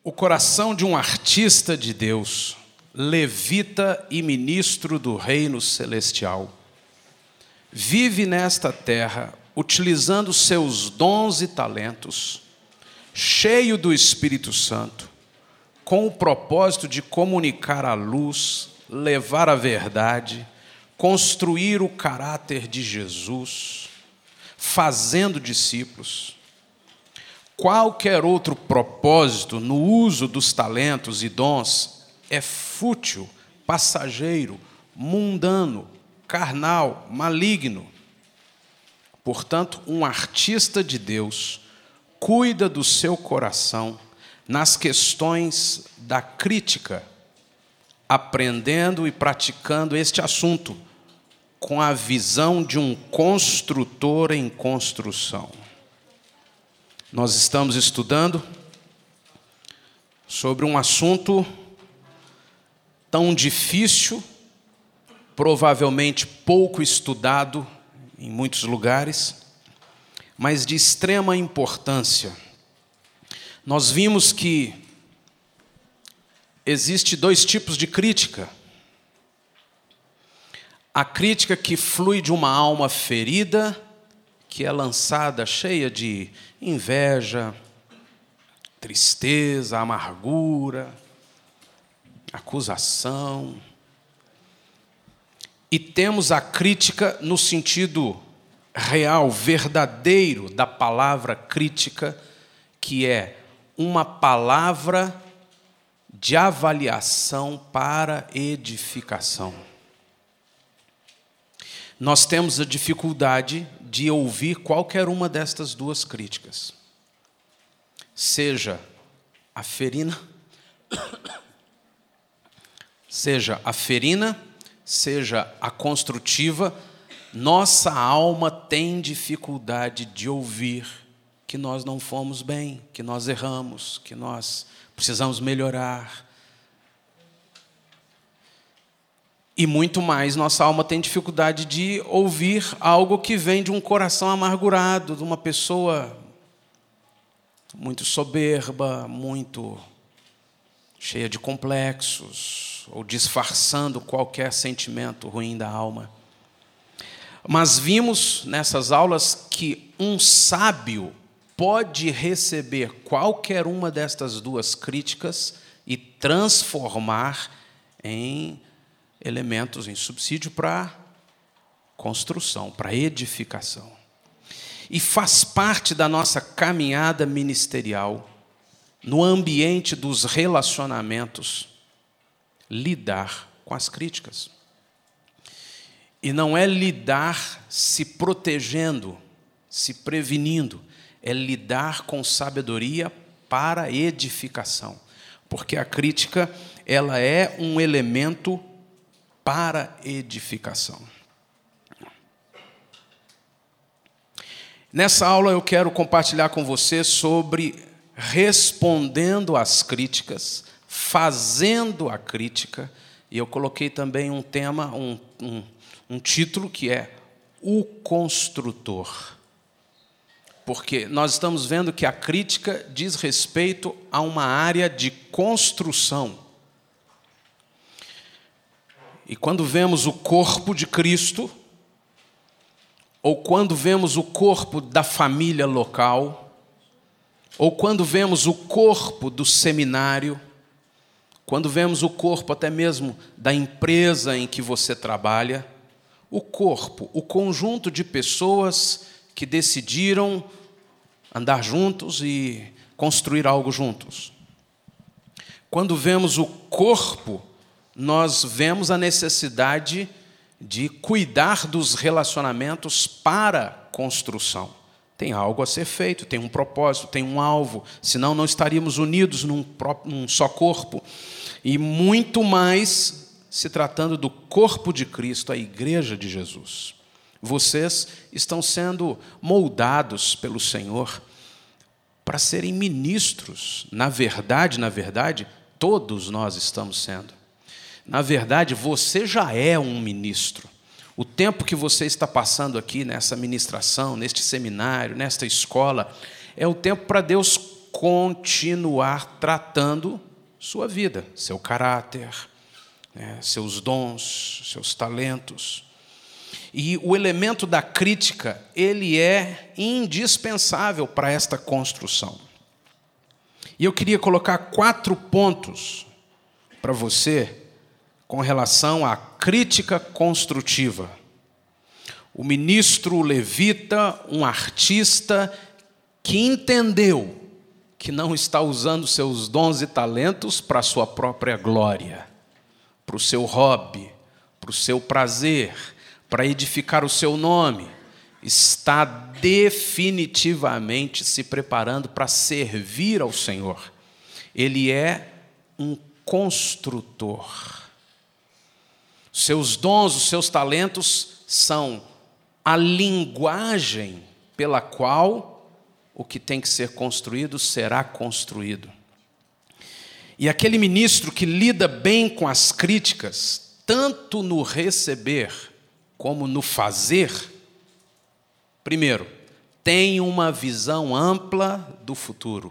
O coração de um artista de Deus, levita e ministro do reino celestial, vive nesta terra, utilizando seus dons e talentos, cheio do Espírito Santo, com o propósito de comunicar a luz, levar a verdade, construir o caráter de Jesus, fazendo discípulos. Qualquer outro propósito no uso dos talentos e dons é fútil, passageiro, mundano, carnal, maligno. Portanto, um artista de Deus cuida do seu coração nas questões da crítica, aprendendo e praticando este assunto com a visão de um construtor em construção. Nós estamos estudando sobre um assunto tão difícil, provavelmente pouco estudado em muitos lugares, mas de extrema importância. Nós vimos que existe dois tipos de crítica. A crítica que flui de uma alma ferida, que é lançada cheia de inveja, tristeza, amargura, acusação. E temos a crítica no sentido real, verdadeiro da palavra crítica, que é uma palavra de avaliação para edificação. Nós temos a dificuldade de ouvir qualquer uma destas duas críticas. Seja a ferina, seja a construtiva, nossa alma tem dificuldade de ouvir que nós não fomos bem, que nós erramos, que nós precisamos melhorar. E muito mais, nossa alma tem dificuldade de ouvir algo que vem de um coração amargurado, de uma pessoa muito soberba, muito cheia de complexos, ou disfarçando qualquer sentimento ruim da alma. Mas vimos nessas aulas que um sábio pode receber qualquer uma destas duas críticas e transformar em elementos em subsídio para construção, para edificação. E faz parte da nossa caminhada ministerial, no ambiente dos relacionamentos, lidar com as críticas. E não é lidar se protegendo, se prevenindo, é lidar com sabedoria para edificação. Porque a crítica, ela é um elemento para edificação. Nessa aula eu quero compartilhar com você sobre respondendo às críticas, fazendo a crítica, e eu coloquei também um tema, um título que é O Construtor. Porque nós estamos vendo que a crítica diz respeito a uma área de construção. E quando vemos o corpo de Cristo, ou quando vemos o corpo da família local, ou quando vemos o corpo do seminário, quando vemos o corpo até mesmo da empresa em que você trabalha, o corpo, o conjunto de pessoas que decidiram andar juntos e construir algo juntos. Quando vemos o corpo, nós vemos a necessidade de cuidar dos relacionamentos para construção. Tem algo a ser feito, tem um propósito, tem um alvo, senão não estaríamos unidos num só corpo. E muito mais se tratando do corpo de Cristo, a igreja de Jesus. Vocês estão sendo moldados pelo Senhor para serem ministros. Na verdade, todos nós estamos sendo. Na verdade, você já é um ministro. O tempo que você está passando aqui nessa ministração, neste seminário, nesta escola, é o tempo para Deus continuar tratando sua vida, seu caráter, seus dons, seus talentos. E o elemento da crítica, ele é indispensável para esta construção. E eu queria colocar 4 pontos para você com relação à crítica construtiva. O ministro levita, um artista que entendeu que não está usando seus dons e talentos para a sua própria glória, para o seu hobby, para o seu prazer, para edificar o seu nome, está definitivamente se preparando para servir ao Senhor. Ele é um construtor. Seus dons, os seus talentos são a linguagem pela qual o que tem que ser construído será construído. E aquele ministro que lida bem com as críticas, tanto no receber como no fazer, primeiro, tem uma visão ampla do futuro.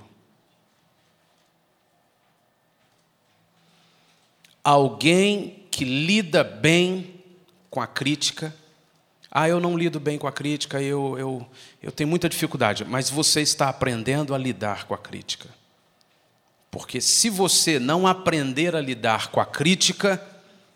Alguém que lida bem com a crítica. Eu não lido bem com a crítica, eu tenho muita dificuldade. Mas você está aprendendo a lidar com a crítica. Porque se você não aprender a lidar com a crítica,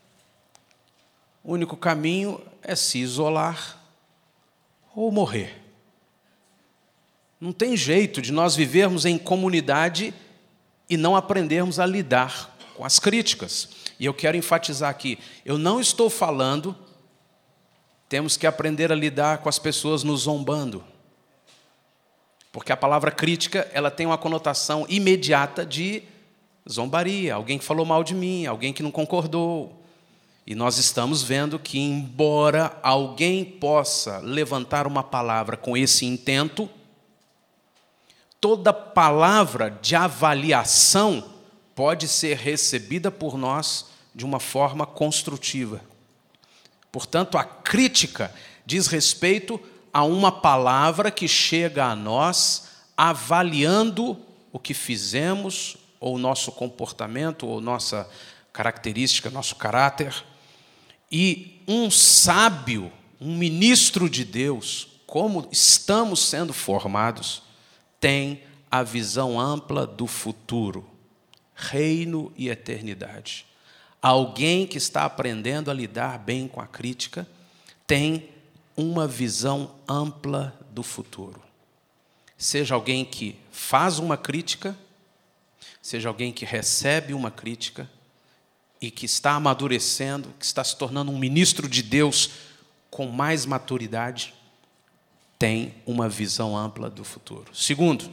o único caminho é se isolar ou morrer. Não tem jeito de nós vivermos em comunidade e não aprendermos a lidar com as críticas. E eu quero enfatizar aqui, eu não estou falando, temos que aprender a lidar com as pessoas nos zombando. Porque a palavra crítica, ela tem uma conotação imediata de zombaria, alguém que falou mal de mim, alguém que não concordou. E nós estamos vendo que, embora alguém possa levantar uma palavra com esse intento, toda palavra de avaliação pode ser recebida por nós de uma forma construtiva. Portanto, a crítica diz respeito a uma palavra que chega a nós avaliando o que fizemos, ou o nosso comportamento, ou nossa característica, nosso caráter. E um sábio, um ministro de Deus, como estamos sendo formados, tem a visão ampla do futuro, reino e eternidade. Alguém que está aprendendo a lidar bem com a crítica tem uma visão ampla do futuro. Seja alguém que faz uma crítica, seja alguém que recebe uma crítica e que está amadurecendo, que está se tornando um ministro de Deus com mais maturidade, tem uma visão ampla do futuro. Segundo,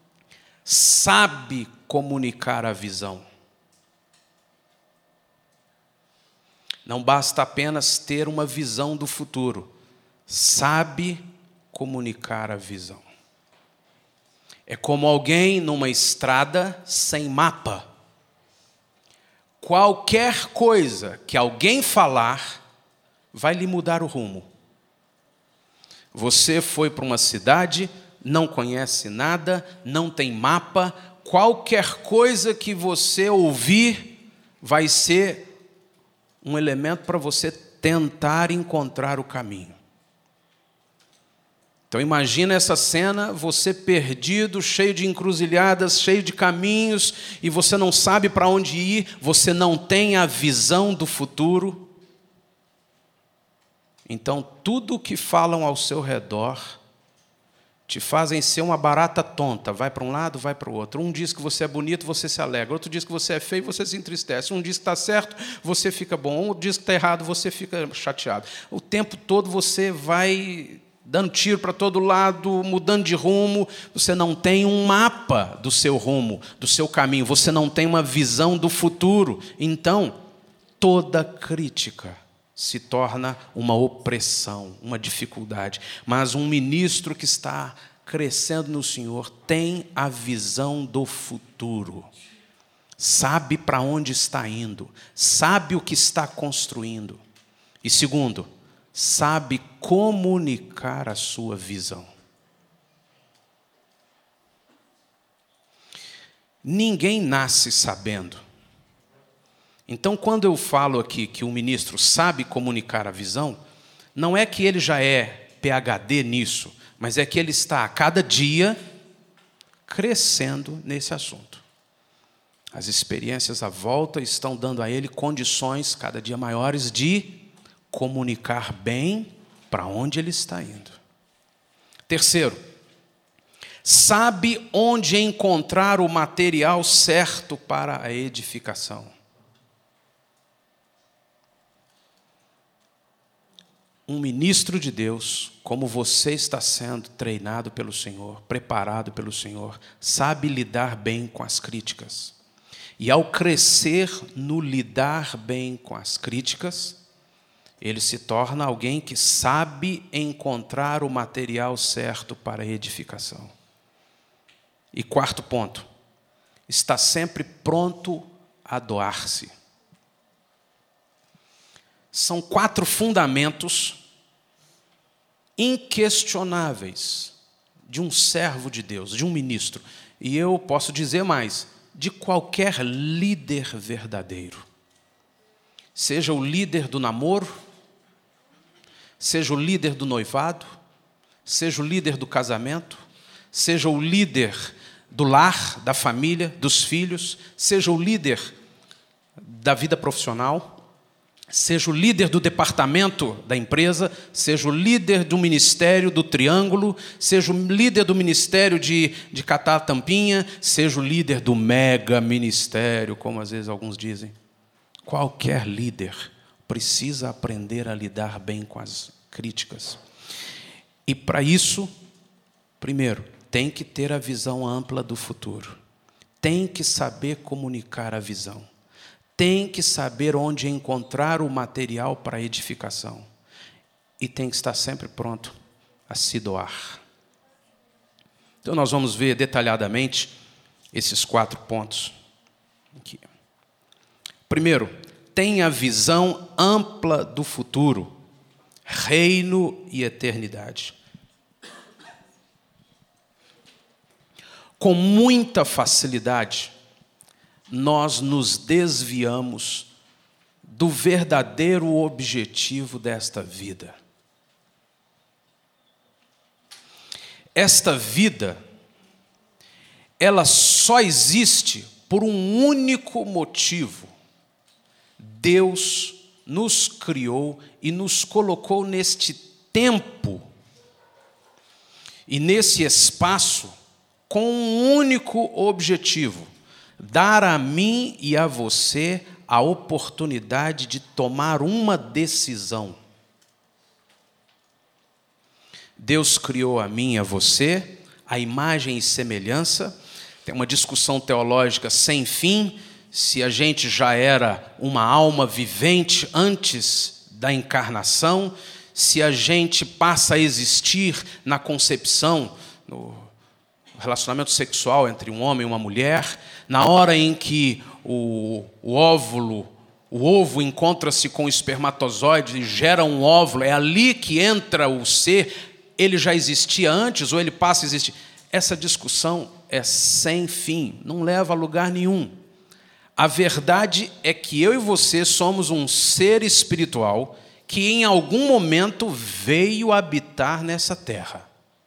sabe comunicar a visão. Não basta apenas ter uma visão do futuro, sabe comunicar a visão. É como alguém numa estrada sem mapa. Qualquer coisa que alguém falar vai lhe mudar o rumo. Você foi para uma cidade, não conhece nada, não tem mapa, qualquer coisa que você ouvir vai ser um elemento para você tentar encontrar o caminho. Então imagina essa cena, você perdido, cheio de encruzilhadas, cheio de caminhos, e você não sabe para onde ir, você não tem a visão do futuro. Então tudo o que falam ao seu redor te fazem ser uma barata tonta, vai para um lado, vai para o outro. Um diz que você é bonito, você se alegra. Outro diz que você é feio, você se entristece. Um diz que está certo, você fica bom. Outro diz que está errado, você fica chateado. O tempo todo você vai dando tiro para todo lado, mudando de rumo. Você não tem um mapa do seu rumo, do seu caminho. Você não tem uma visão do futuro. Então, toda crítica se torna uma opressão, uma dificuldade. Mas um ministro que está crescendo no Senhor tem a visão do futuro. Sabe para onde está indo, sabe o que está construindo. E segundo, sabe comunicar a sua visão. Ninguém nasce sabendo. Então, quando eu falo aqui que o ministro sabe comunicar a visão, não é que ele já é PhD nisso, mas é que ele está a cada dia crescendo nesse assunto. As experiências à volta estão dando a ele condições cada dia maiores de comunicar bem para onde ele está indo. Terceiro, sabe onde encontrar o material certo para a edificação. Um ministro de Deus, como você está sendo treinado pelo Senhor, preparado pelo Senhor, sabe lidar bem com as críticas. E ao crescer no lidar bem com as críticas, ele se torna alguém que sabe encontrar o material certo para a edificação. E quarto ponto, está sempre pronto a doar-se. São 4 fundamentos inquestionáveis de um servo de Deus, de um ministro. E eu posso dizer mais, de qualquer líder verdadeiro. Seja o líder do namoro, seja o líder do noivado, seja o líder do casamento, seja o líder do lar, da família, dos filhos, seja o líder da vida profissional, seja o líder do departamento da empresa, seja o líder do ministério do triângulo, seja o líder do ministério de catar a tampinha, seja o líder do mega ministério, como às vezes alguns dizem. Qualquer líder precisa aprender a lidar bem com as críticas. E para isso, primeiro, tem que ter a visão ampla do futuro. Tem que saber comunicar a visão. Tem que saber onde encontrar o material para a edificação. E tem que estar sempre pronto a se doar. Então nós vamos ver detalhadamente esses 4 pontos aqui. Primeiro, tenha visão ampla do futuro, reino e eternidade. Com muita facilidade, nós nos desviamos do verdadeiro objetivo desta vida. Esta vida, ela só existe por um único motivo. Deus nos criou e nos colocou neste tempo e nesse espaço com um único objetivo: dar a mim e a você a oportunidade de tomar uma decisão. Deus criou a mim e a você, a imagem e semelhança. Tem uma discussão teológica sem fim, se a gente já era uma alma vivente antes da encarnação, se a gente passa a existir na concepção, no relacionamento sexual entre um homem e uma mulher, na hora em que o ovo encontra-se com o espermatozoide e gera um óvulo, é ali que entra o ser, ele já existia antes ou ele passa a existir? Essa discussão é sem fim, não leva a lugar nenhum. A verdade é que eu e você somos um ser espiritual que em algum momento veio habitar nessa terra.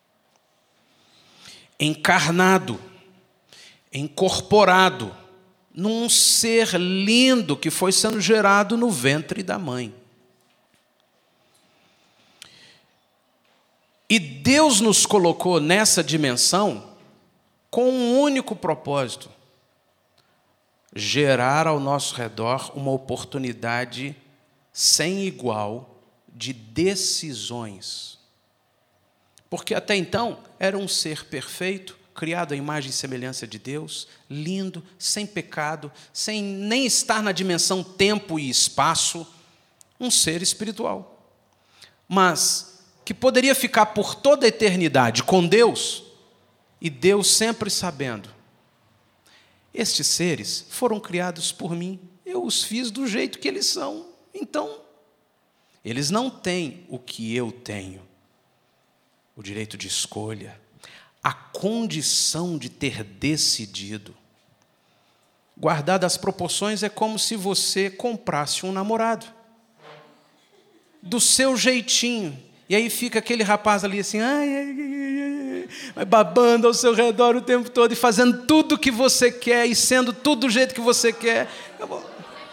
Encarnado, incorporado num ser lindo que foi sendo gerado no ventre da mãe. E Deus nos colocou nessa dimensão com um único propósito: gerar ao nosso redor uma oportunidade sem igual de decisões. Porque até então era um ser perfeito, criado à imagem e semelhança de Deus, lindo, sem pecado, sem nem estar na dimensão tempo e espaço, um ser espiritual. Mas que poderia ficar por toda a eternidade com Deus, e Deus sempre sabendo: estes seres foram criados por mim, eu os fiz do jeito que eles são, então eles não têm o que eu tenho, o direito de escolha, a condição de ter decidido. guardadas as proporções, é como se você comprasse um namorado. Do seu jeitinho. E aí fica aquele rapaz ali assim, vai babando ao seu redor o tempo todo e fazendo tudo o que você quer e sendo tudo do jeito que você quer. Acabou.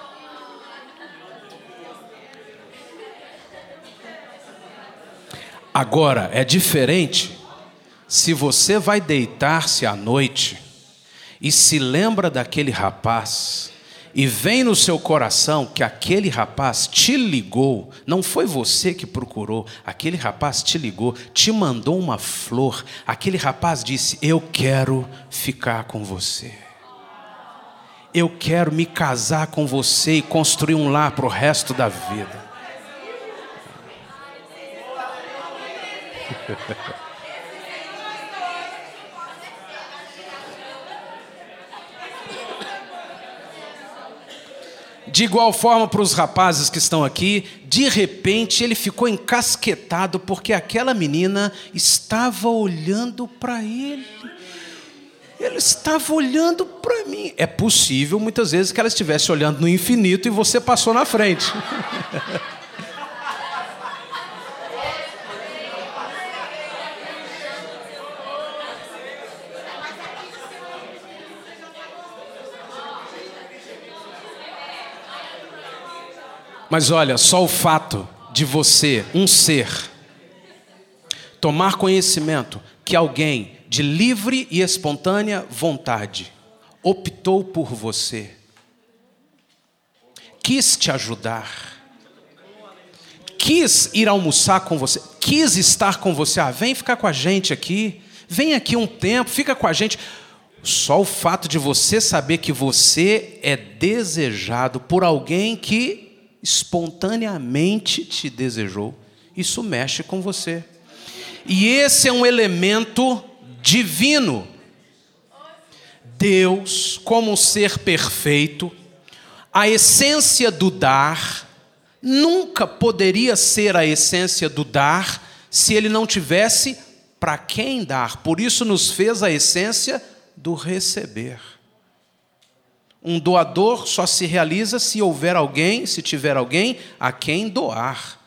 Agora, é diferente se você vai deitar-se à noite e se lembra daquele rapaz e vem no seu coração que aquele rapaz te ligou, não foi você que procurou, aquele rapaz te ligou, te mandou uma flor, aquele rapaz disse, eu quero ficar com você. Eu quero me casar com você e construir um lar para o resto da vida. De igual forma para os rapazes que estão aqui, de repente ele ficou encasquetado porque aquela menina estava olhando para ele. Ele estava olhando para mim. É possível muitas vezes que ela estivesse olhando no infinito e você passou na frente. Mas olha, só o fato de você, um ser, tomar conhecimento que alguém de livre e espontânea vontade optou por você, quis te ajudar, quis ir almoçar com você, quis estar com você, vem ficar com a gente aqui, vem aqui um tempo, fica com a gente. Só o fato de você saber que você é desejado por alguém que espontaneamente te desejou, isso mexe com você. E esse é um elemento divino. Deus, como um ser perfeito, a essência do dar, nunca poderia ser a essência do dar se ele não tivesse para quem dar. Por isso nos fez a essência do receber. Um doador só se realiza se houver alguém, se tiver alguém a quem doar.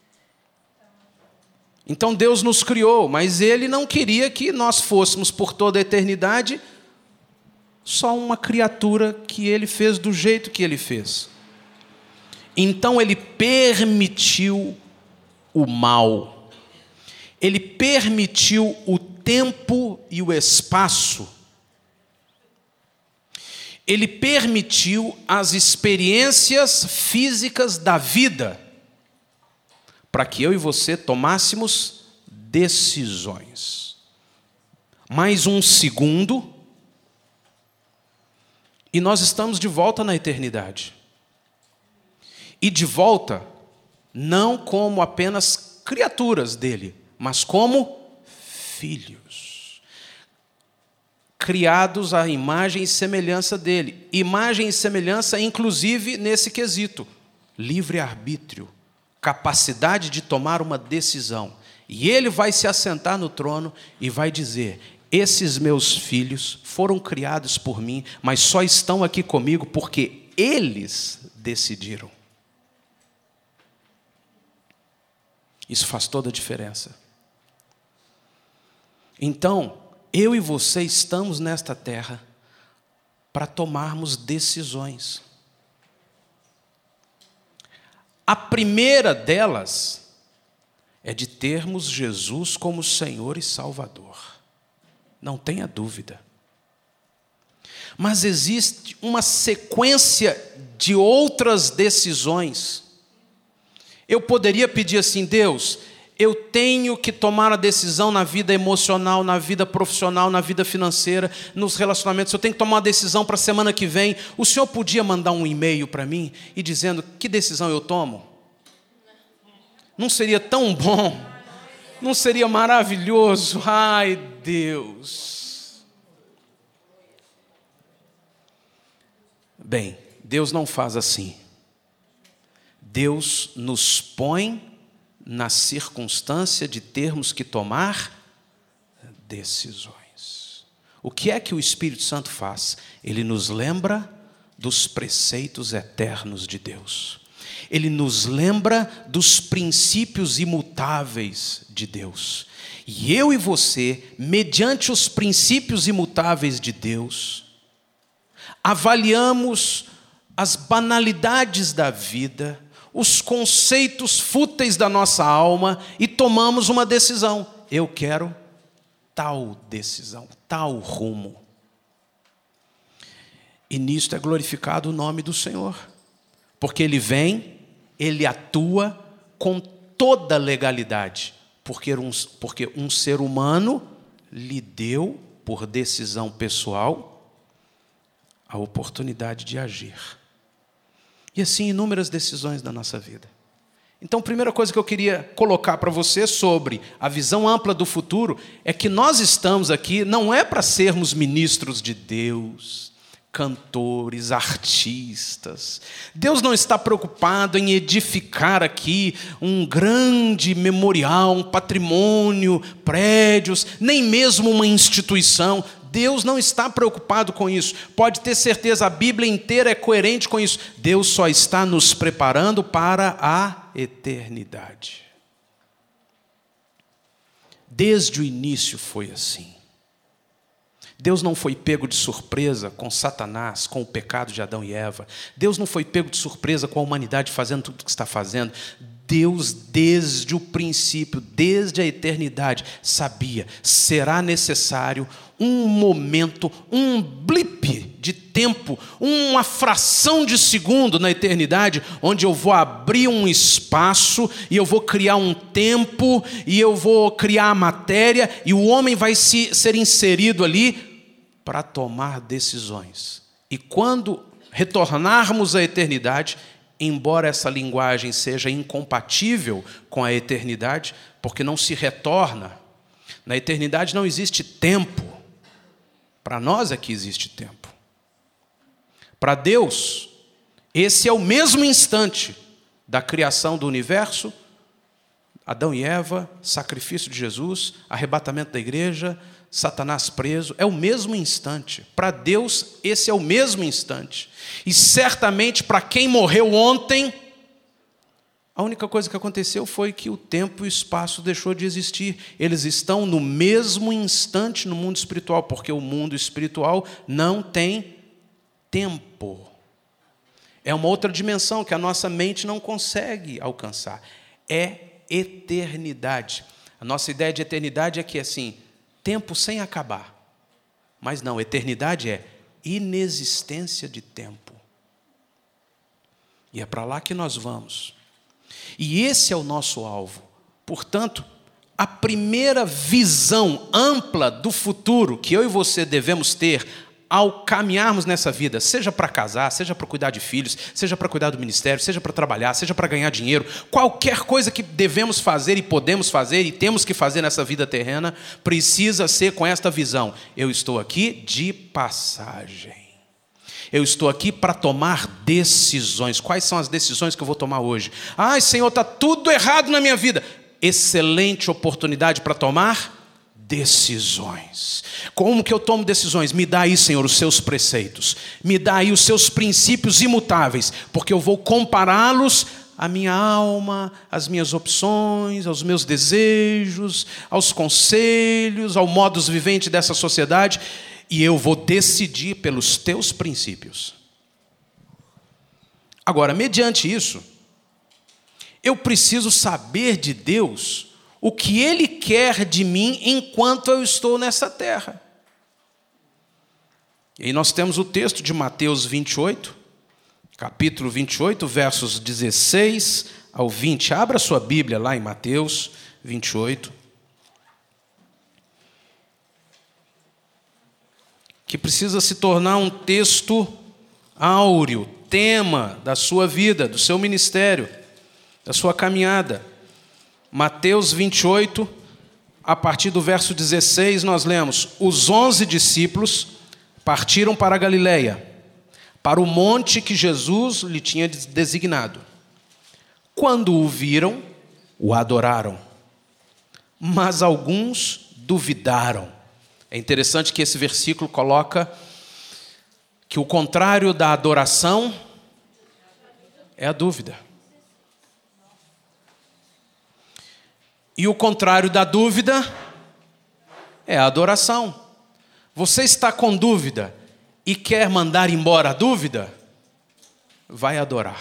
Então Deus nos criou, mas Ele não queria que nós fôssemos por toda a eternidade só uma criatura que Ele fez do jeito que Ele fez. Então Ele permitiu o mal. Ele permitiu o tempo e o espaço. Ele permitiu as experiências físicas da vida para que eu e você tomássemos decisões. Mais um segundo e nós estamos de volta na eternidade. E de volta não como apenas criaturas dele, mas como filhos. Criados à imagem e semelhança dele. Imagem e semelhança, inclusive, nesse quesito. Livre-arbítrio. Capacidade de tomar uma decisão. E ele vai se assentar no trono e vai dizer, esses meus filhos foram criados por mim, mas só estão aqui comigo porque eles decidiram. Isso faz toda a diferença. Então, eu e você estamos nesta terra para tomarmos decisões. A primeira delas é de termos Jesus como Senhor e Salvador. Não tenha dúvida. Mas existe uma sequência de outras decisões. Eu poderia pedir assim, Deus, eu tenho que tomar a decisão na vida emocional, na vida profissional, na vida financeira, nos relacionamentos. Eu tenho que tomar uma decisão para a semana que vem. O senhor podia mandar um e-mail para mim e dizendo que decisão eu tomo? Não seria tão bom? Não seria maravilhoso? Ai, Deus. Bem, Deus não faz assim. Deus nos põe na circunstância de termos que tomar decisões. O que é que o Espírito Santo faz? Ele nos lembra dos preceitos eternos de Deus. Ele nos lembra dos princípios imutáveis de Deus. E eu e você, mediante os princípios imutáveis de Deus, avaliamos as banalidades da vida, os conceitos fúteis da nossa alma e tomamos uma decisão. Eu quero tal decisão, tal rumo. E nisto é glorificado o nome do Senhor, porque Ele vem, Ele atua com toda legalidade, porque um ser humano lhe deu, por decisão pessoal, a oportunidade de agir. E assim inúmeras decisões da nossa vida. Então, a primeira coisa que eu queria colocar para você sobre a visão ampla do futuro é que nós estamos aqui não é para sermos ministros de Deus, cantores, artistas. Deus não está preocupado em edificar aqui um grande memorial, um patrimônio, prédios, nem mesmo uma instituição. Deus não está preocupado com isso. Pode ter certeza, a Bíblia inteira é coerente com isso. Deus só está nos preparando para a eternidade. Desde o início foi assim. Deus não foi pego de surpresa com Satanás, com o pecado de Adão e Eva. Deus não foi pego de surpresa com a humanidade fazendo tudo o que está fazendo. Deus, desde o princípio, desde a eternidade, sabia, será necessário um momento, um blip de tempo, uma fração de segundo na eternidade, onde eu vou abrir um espaço, e eu vou criar um tempo, e eu vou criar a matéria, e o homem vai ser inserido ali para tomar decisões. E quando retornarmos à eternidade, embora essa linguagem seja incompatível com a eternidade, porque não se retorna, na eternidade não existe tempo. Para nós é que existe tempo. Para Deus, esse é o mesmo instante da criação do universo, Adão e Eva, sacrifício de Jesus, arrebatamento da igreja, Satanás preso, é o mesmo instante. Para Deus, esse é o mesmo instante. E certamente para quem morreu ontem, a única coisa que aconteceu foi que o tempo e o espaço deixou de existir. Eles estão no mesmo instante no mundo espiritual, porque o mundo espiritual não tem tempo. É uma outra dimensão que a nossa mente não consegue alcançar. É eternidade. A nossa ideia de eternidade é que, assim, tempo sem acabar. Mas não, eternidade é inexistência de tempo. E é para lá que nós vamos. E esse é o nosso alvo. Portanto, a primeira visão ampla do futuro que eu e você devemos ter ao caminharmos nessa vida, seja para casar, seja para cuidar de filhos, seja para cuidar do ministério, seja para trabalhar, seja para ganhar dinheiro, qualquer coisa que devemos fazer e podemos fazer e temos que fazer nessa vida terrena, precisa ser com esta visão. Eu estou aqui de passagem. Eu estou aqui para tomar decisões. Quais são as decisões que eu vou tomar hoje? Ai, Senhor, está tudo errado na minha vida. Excelente oportunidade para tomar decisões. Como que eu tomo decisões? Me dá aí, Senhor, os seus preceitos. Me dá aí os seus princípios imutáveis, porque eu vou compará-los à minha alma, às minhas opções, aos meus desejos, aos conselhos, ao modus vivendi dessa sociedade, e eu vou decidir pelos teus princípios. Agora, mediante isso, eu preciso saber de Deus o que Ele quer de mim enquanto eu estou nessa terra. E aí nós temos o texto de Mateus 28, capítulo 28, versos 16 ao 20. Abra sua Bíblia lá em Mateus 28. Que precisa se tornar um texto áureo, tema da sua vida, do seu ministério, da sua caminhada. Mateus 28, a partir do verso 16, nós lemos: os 11 discípulos partiram para a Galileia, para o monte que Jesus lhe tinha designado. Quando o viram, o adoraram, mas alguns duvidaram. É interessante que esse versículo coloca que o contrário da adoração é a dúvida. E o contrário da dúvida é a adoração. Você está com dúvida e quer mandar embora a dúvida? Vai adorar.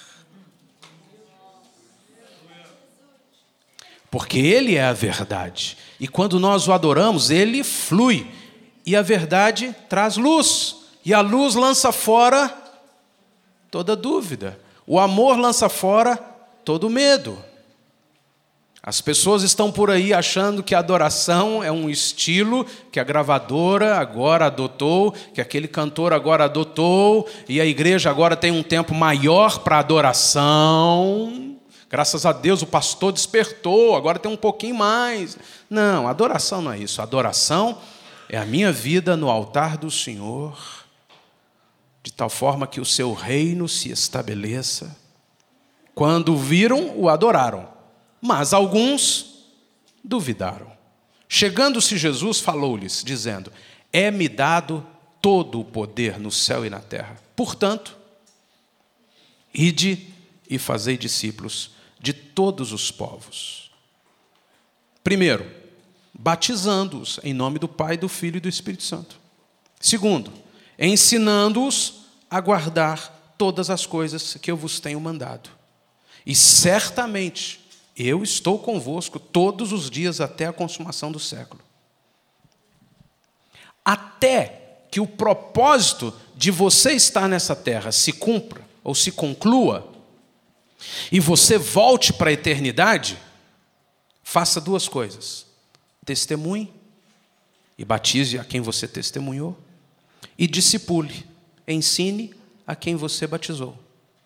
Porque Ele é a verdade. E quando nós o adoramos, Ele flui. E a verdade traz luz. E a luz lança fora toda dúvida. O amor lança fora todo medo. As pessoas estão por aí achando que a adoração é um estilo que a gravadora agora adotou, que aquele cantor agora adotou, e a igreja agora tem um tempo maior para adoração. Graças a Deus o pastor despertou, agora tem um pouquinho mais. Não, adoração não é isso. Adoração é a minha vida no altar do Senhor, de tal forma que o seu reino se estabeleça. Quando viram, o adoraram. Mas alguns duvidaram. Chegando-se Jesus, falou-lhes, dizendo: é-me dado todo o poder no céu e na terra. Portanto, ide e fazei discípulos de todos os povos. Primeiro, batizando-os em nome do Pai, do Filho e do Espírito Santo. Segundo, ensinando-os a guardar todas as coisas que eu vos tenho mandado. E certamente eu estou convosco todos os dias até a consumação do século. Até que o propósito de você estar nessa terra se cumpra, ou se conclua, e você volte para a eternidade, faça duas coisas: testemunhe e batize a quem você testemunhou, e discipule, ensine a quem você batizou.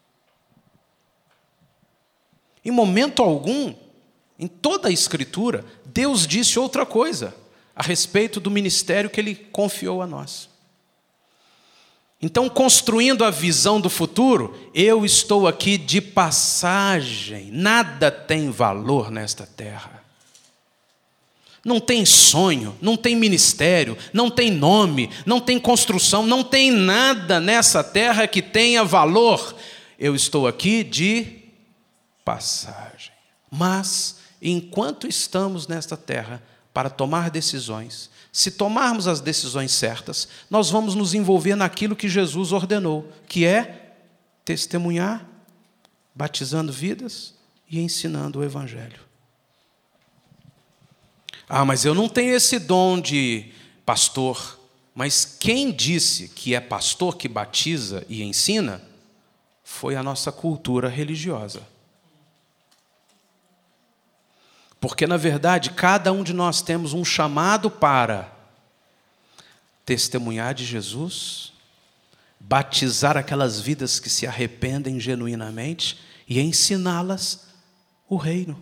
Em momento algum, em toda a Escritura, Deus disse outra coisa a respeito do ministério que Ele confiou a nós. Então, construindo a visão do futuro, eu estou aqui de passagem. Nada tem valor nesta terra. Não tem sonho, não tem ministério, não tem nome, não tem construção, não tem nada nessa terra que tenha valor. Eu estou aqui de passagem. Mas, enquanto estamos nesta terra para tomar decisões, se tomarmos as decisões certas, nós vamos nos envolver naquilo que Jesus ordenou, que é testemunhar, batizando vidas e ensinando o Evangelho. Ah, mas eu não tenho esse dom de pastor. Mas quem disse que é pastor que batiza e ensina foi a nossa cultura religiosa. Porque, na verdade, cada um de nós temos um chamado para testemunhar de Jesus, batizar aquelas vidas que se arrependem genuinamente e ensiná-las o reino.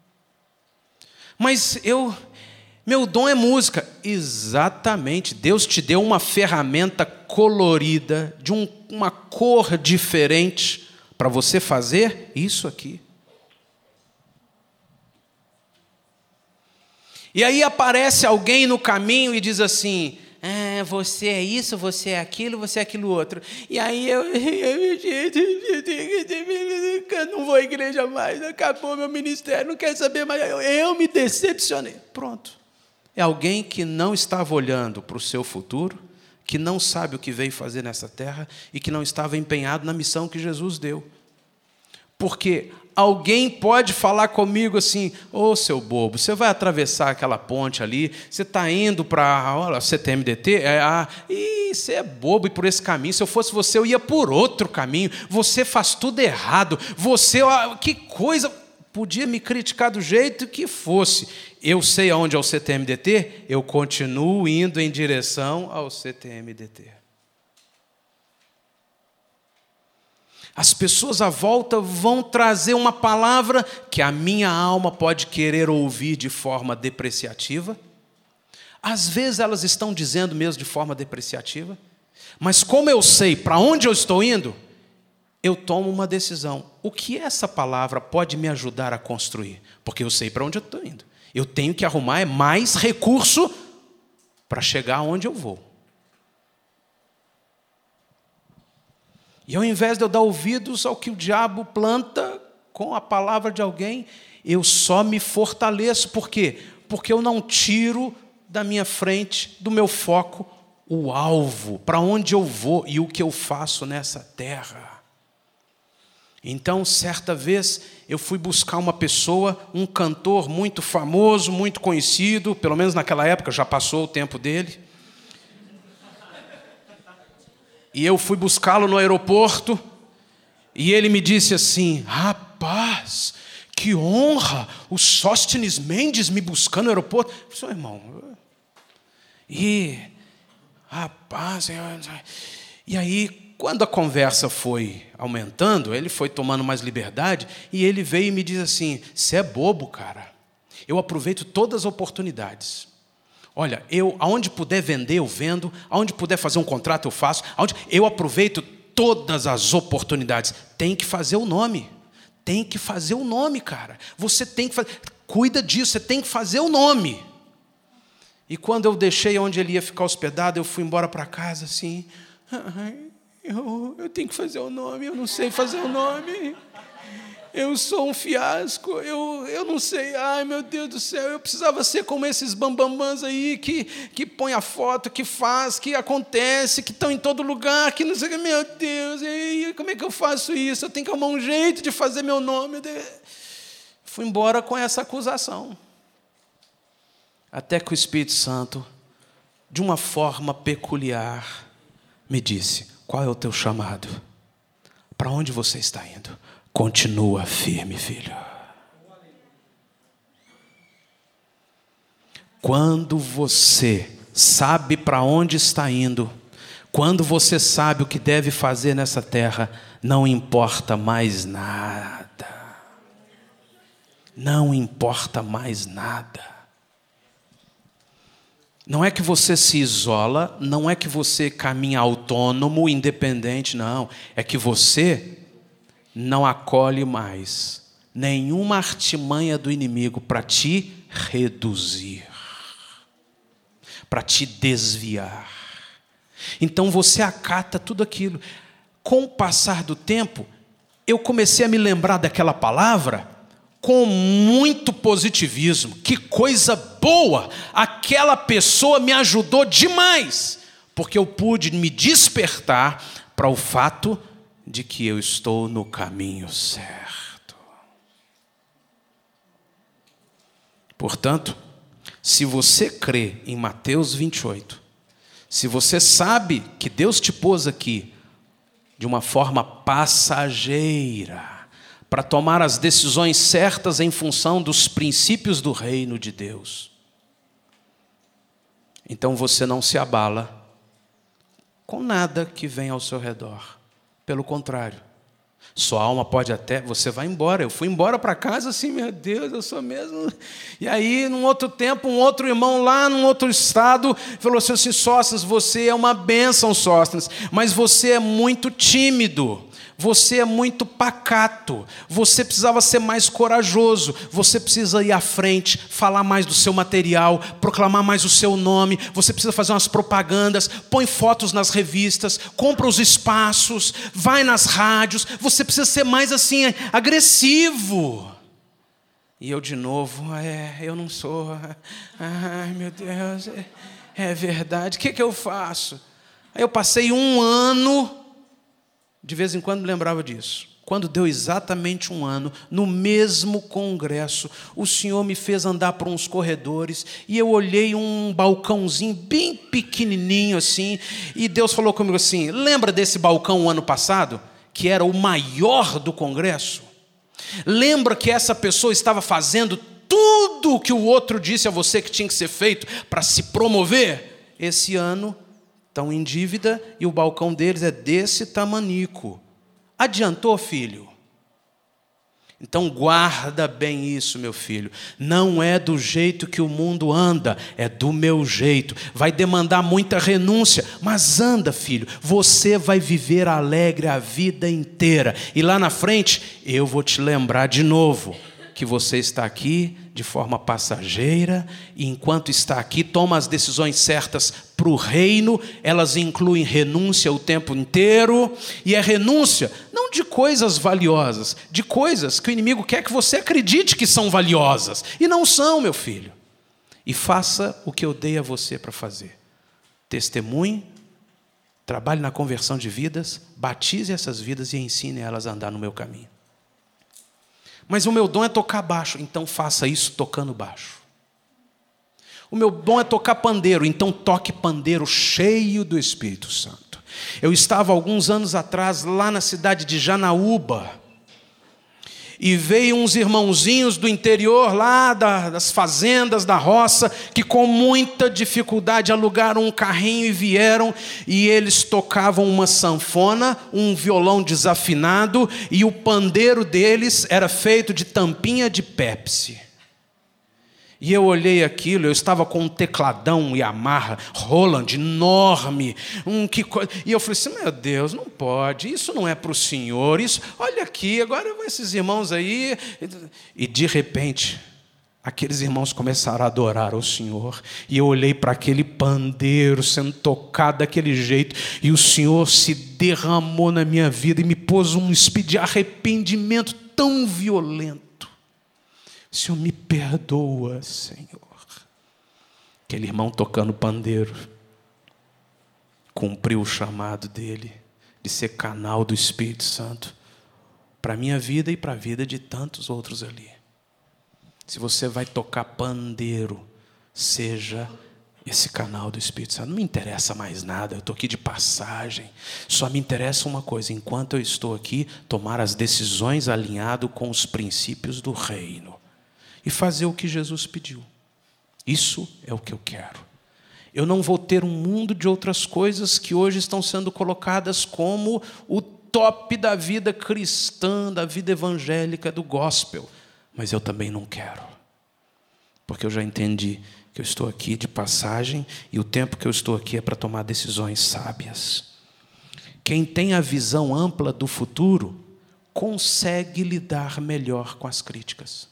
Mas meu dom é música. Exatamente, Deus te deu uma ferramenta colorida, de uma cor diferente, para você fazer isso aqui. E aí aparece alguém no caminho e diz assim: você é isso, você é aquilo outro. E aí eu não vou à igreja mais, acabou meu ministério, não quero saber mais, eu me decepcionei. Pronto. É alguém que não estava olhando para o seu futuro, que não sabe o que veio fazer nessa terra e que não estava empenhado na missão que Jesus deu. Porque alguém pode falar comigo assim: ô seu bobo, você vai atravessar aquela ponte ali, você está indo para CTMDT, você é bobo ir por esse caminho, se eu fosse você eu ia por outro caminho, você faz tudo errado, que coisa, podia me criticar do jeito que fosse, eu sei aonde é o CTMDT, eu continuo indo em direção ao CTMDT. As pessoas à volta vão trazer uma palavra que a minha alma pode querer ouvir de forma depreciativa. Às vezes elas estão dizendo mesmo de forma depreciativa. Mas como eu sei para onde eu estou indo, eu tomo uma decisão. O que essa palavra pode me ajudar a construir? Porque eu sei para onde eu estou indo. Eu tenho que arrumar mais recurso para chegar onde eu vou. E ao invés de eu dar ouvidos ao que o diabo planta com a palavra de alguém, eu só me fortaleço. Por quê? Porque eu não tiro da minha frente, do meu foco, o alvo, para onde eu vou e o que eu faço nessa terra. Então, certa vez, eu fui buscar uma pessoa, um cantor muito famoso, muito conhecido, pelo menos naquela época, já passou o tempo dele. E eu fui buscá-lo no aeroporto, e ele me disse assim: rapaz, que honra, o Sóstenes Mendes me buscando no aeroporto. Eu falei: irmão, rapaz, e aí, quando a conversa foi aumentando, ele foi tomando mais liberdade, e ele veio e me diz assim: você é bobo, cara, eu aproveito todas as oportunidades. Olha, aonde puder vender, eu vendo. Aonde puder fazer um contrato, eu faço. Eu aproveito todas as oportunidades. Tem que fazer o nome. Tem que fazer o nome, cara. Você tem que fazer. Cuida disso, você tem que fazer o nome. E quando eu deixei onde ele ia ficar hospedado, eu fui embora para casa assim. Eu tenho que fazer o nome, eu não sei fazer o nome. Eu sou um fiasco, eu não sei, ai meu Deus do céu, eu precisava ser como esses bambambãs aí, que põe a foto, que faz, que acontece, que estão em todo lugar, que não sei o que, meu Deus, e como é que eu faço isso? Eu tenho que arrumar um jeito de fazer meu nome. Fui embora com essa acusação. Até que o Espírito Santo, de uma forma peculiar, me disse: qual é o teu chamado? Para onde você está indo? Continua firme, filho. Quando você sabe para onde está indo, quando você sabe o que deve fazer nessa terra, não importa mais nada. Não importa mais nada. Não é que você se isola, não é que você caminha autônomo, independente, não. É que você não acolhe mais nenhuma artimanha do inimigo para te reduzir, para te desviar. Então você acata tudo aquilo. Com o passar do tempo, eu comecei a me lembrar daquela palavra com muito positivismo. Que coisa boa! Aquela pessoa me ajudou demais, porque eu pude me despertar para o fato de que eu estou no caminho certo. Portanto, se você crê em Mateus 28, se você sabe que Deus te pôs aqui de uma forma passageira, para tomar as decisões certas em função dos princípios do reino de Deus, então você não se abala com nada que vem ao seu redor. Pelo contrário, sua alma pode até... Você vai embora. Eu fui embora para casa assim, meu Deus, eu sou mesmo... E aí, num outro tempo, um outro irmão lá, num outro estado, falou assim: Sóstenes, você é uma bênção, Sóstenes, mas você é muito tímido. Você é muito pacato, você precisava ser mais corajoso, você precisa ir à frente, falar mais do seu material, proclamar mais o seu nome, você precisa fazer umas propagandas, põe fotos nas revistas, compra os espaços, vai nas rádios, você precisa ser mais assim, agressivo. E eu de novo, eu não sou, ai meu Deus, é verdade, o que eu faço? Aí eu passei um ano... De vez em quando me lembrava disso. Quando deu exatamente um ano, no mesmo congresso, o Senhor me fez andar por uns corredores e eu olhei um balcãozinho bem pequenininho assim, e Deus falou comigo assim: lembra desse balcão o ano passado, que era o maior do congresso? Lembra que essa pessoa estava fazendo tudo o que o outro disse a você que tinha que ser feito para se promover? Esse ano estão em dívida e o balcão deles é desse tamanico. Adiantou, filho? Então guarda bem isso, meu filho. Não é do jeito que o mundo anda, é do meu jeito. Vai demandar muita renúncia, mas anda, filho. Você vai viver alegre a vida inteira. E lá na frente, eu vou te lembrar de novo que você está aqui de forma passageira, e enquanto está aqui, toma as decisões certas para o reino. Elas incluem renúncia o tempo inteiro, e é renúncia não de coisas valiosas, de coisas que o inimigo quer que você acredite que são valiosas, e não são, meu filho. E faça o que eu dei a você para fazer. Testemunhe, trabalhe na conversão de vidas, batize essas vidas e ensine elas a andar no meu caminho. Mas o meu dom é tocar baixo, então faça isso tocando baixo. O meu dom é tocar pandeiro, então toque pandeiro cheio do Espírito Santo. Eu estava alguns anos atrás lá na cidade de Janaúba, e veio uns irmãozinhos do interior lá das fazendas, da roça, que com muita dificuldade alugaram um carrinho e vieram, e eles tocavam uma sanfona, um violão desafinado, e o pandeiro deles era feito de tampinha de Pepsi. E eu olhei aquilo, eu estava com um tecladão Yamaha Roland enorme, e eu falei assim, meu Deus, não pode, isso não é para o Senhor, isso, olha aqui, agora esses irmãos aí, e de repente, aqueles irmãos começaram a adorar ao Senhor, e eu olhei para aquele pandeiro sendo tocado daquele jeito, e o Senhor se derramou na minha vida, e me pôs um espírito de arrependimento tão violento. Senhor, me perdoa, Senhor. Aquele irmão tocando pandeiro cumpriu o chamado dele de ser canal do Espírito Santo para a minha vida e para a vida de tantos outros ali. Se você vai tocar pandeiro, seja esse canal do Espírito Santo. Não me interessa mais nada, eu estou aqui de passagem. Só me interessa uma coisa: enquanto eu estou aqui, tomar as decisões alinhado com os princípios do reino e fazer o que Jesus pediu. Isso é o que eu quero. Eu não vou ter um mundo de outras coisas que hoje estão sendo colocadas como o top da vida cristã, da vida evangélica, do gospel. Mas eu também não quero. Porque eu já entendi que eu estou aqui de passagem e o tempo que eu estou aqui é para tomar decisões sábias. Quem tem a visão ampla do futuro consegue lidar melhor com as críticas.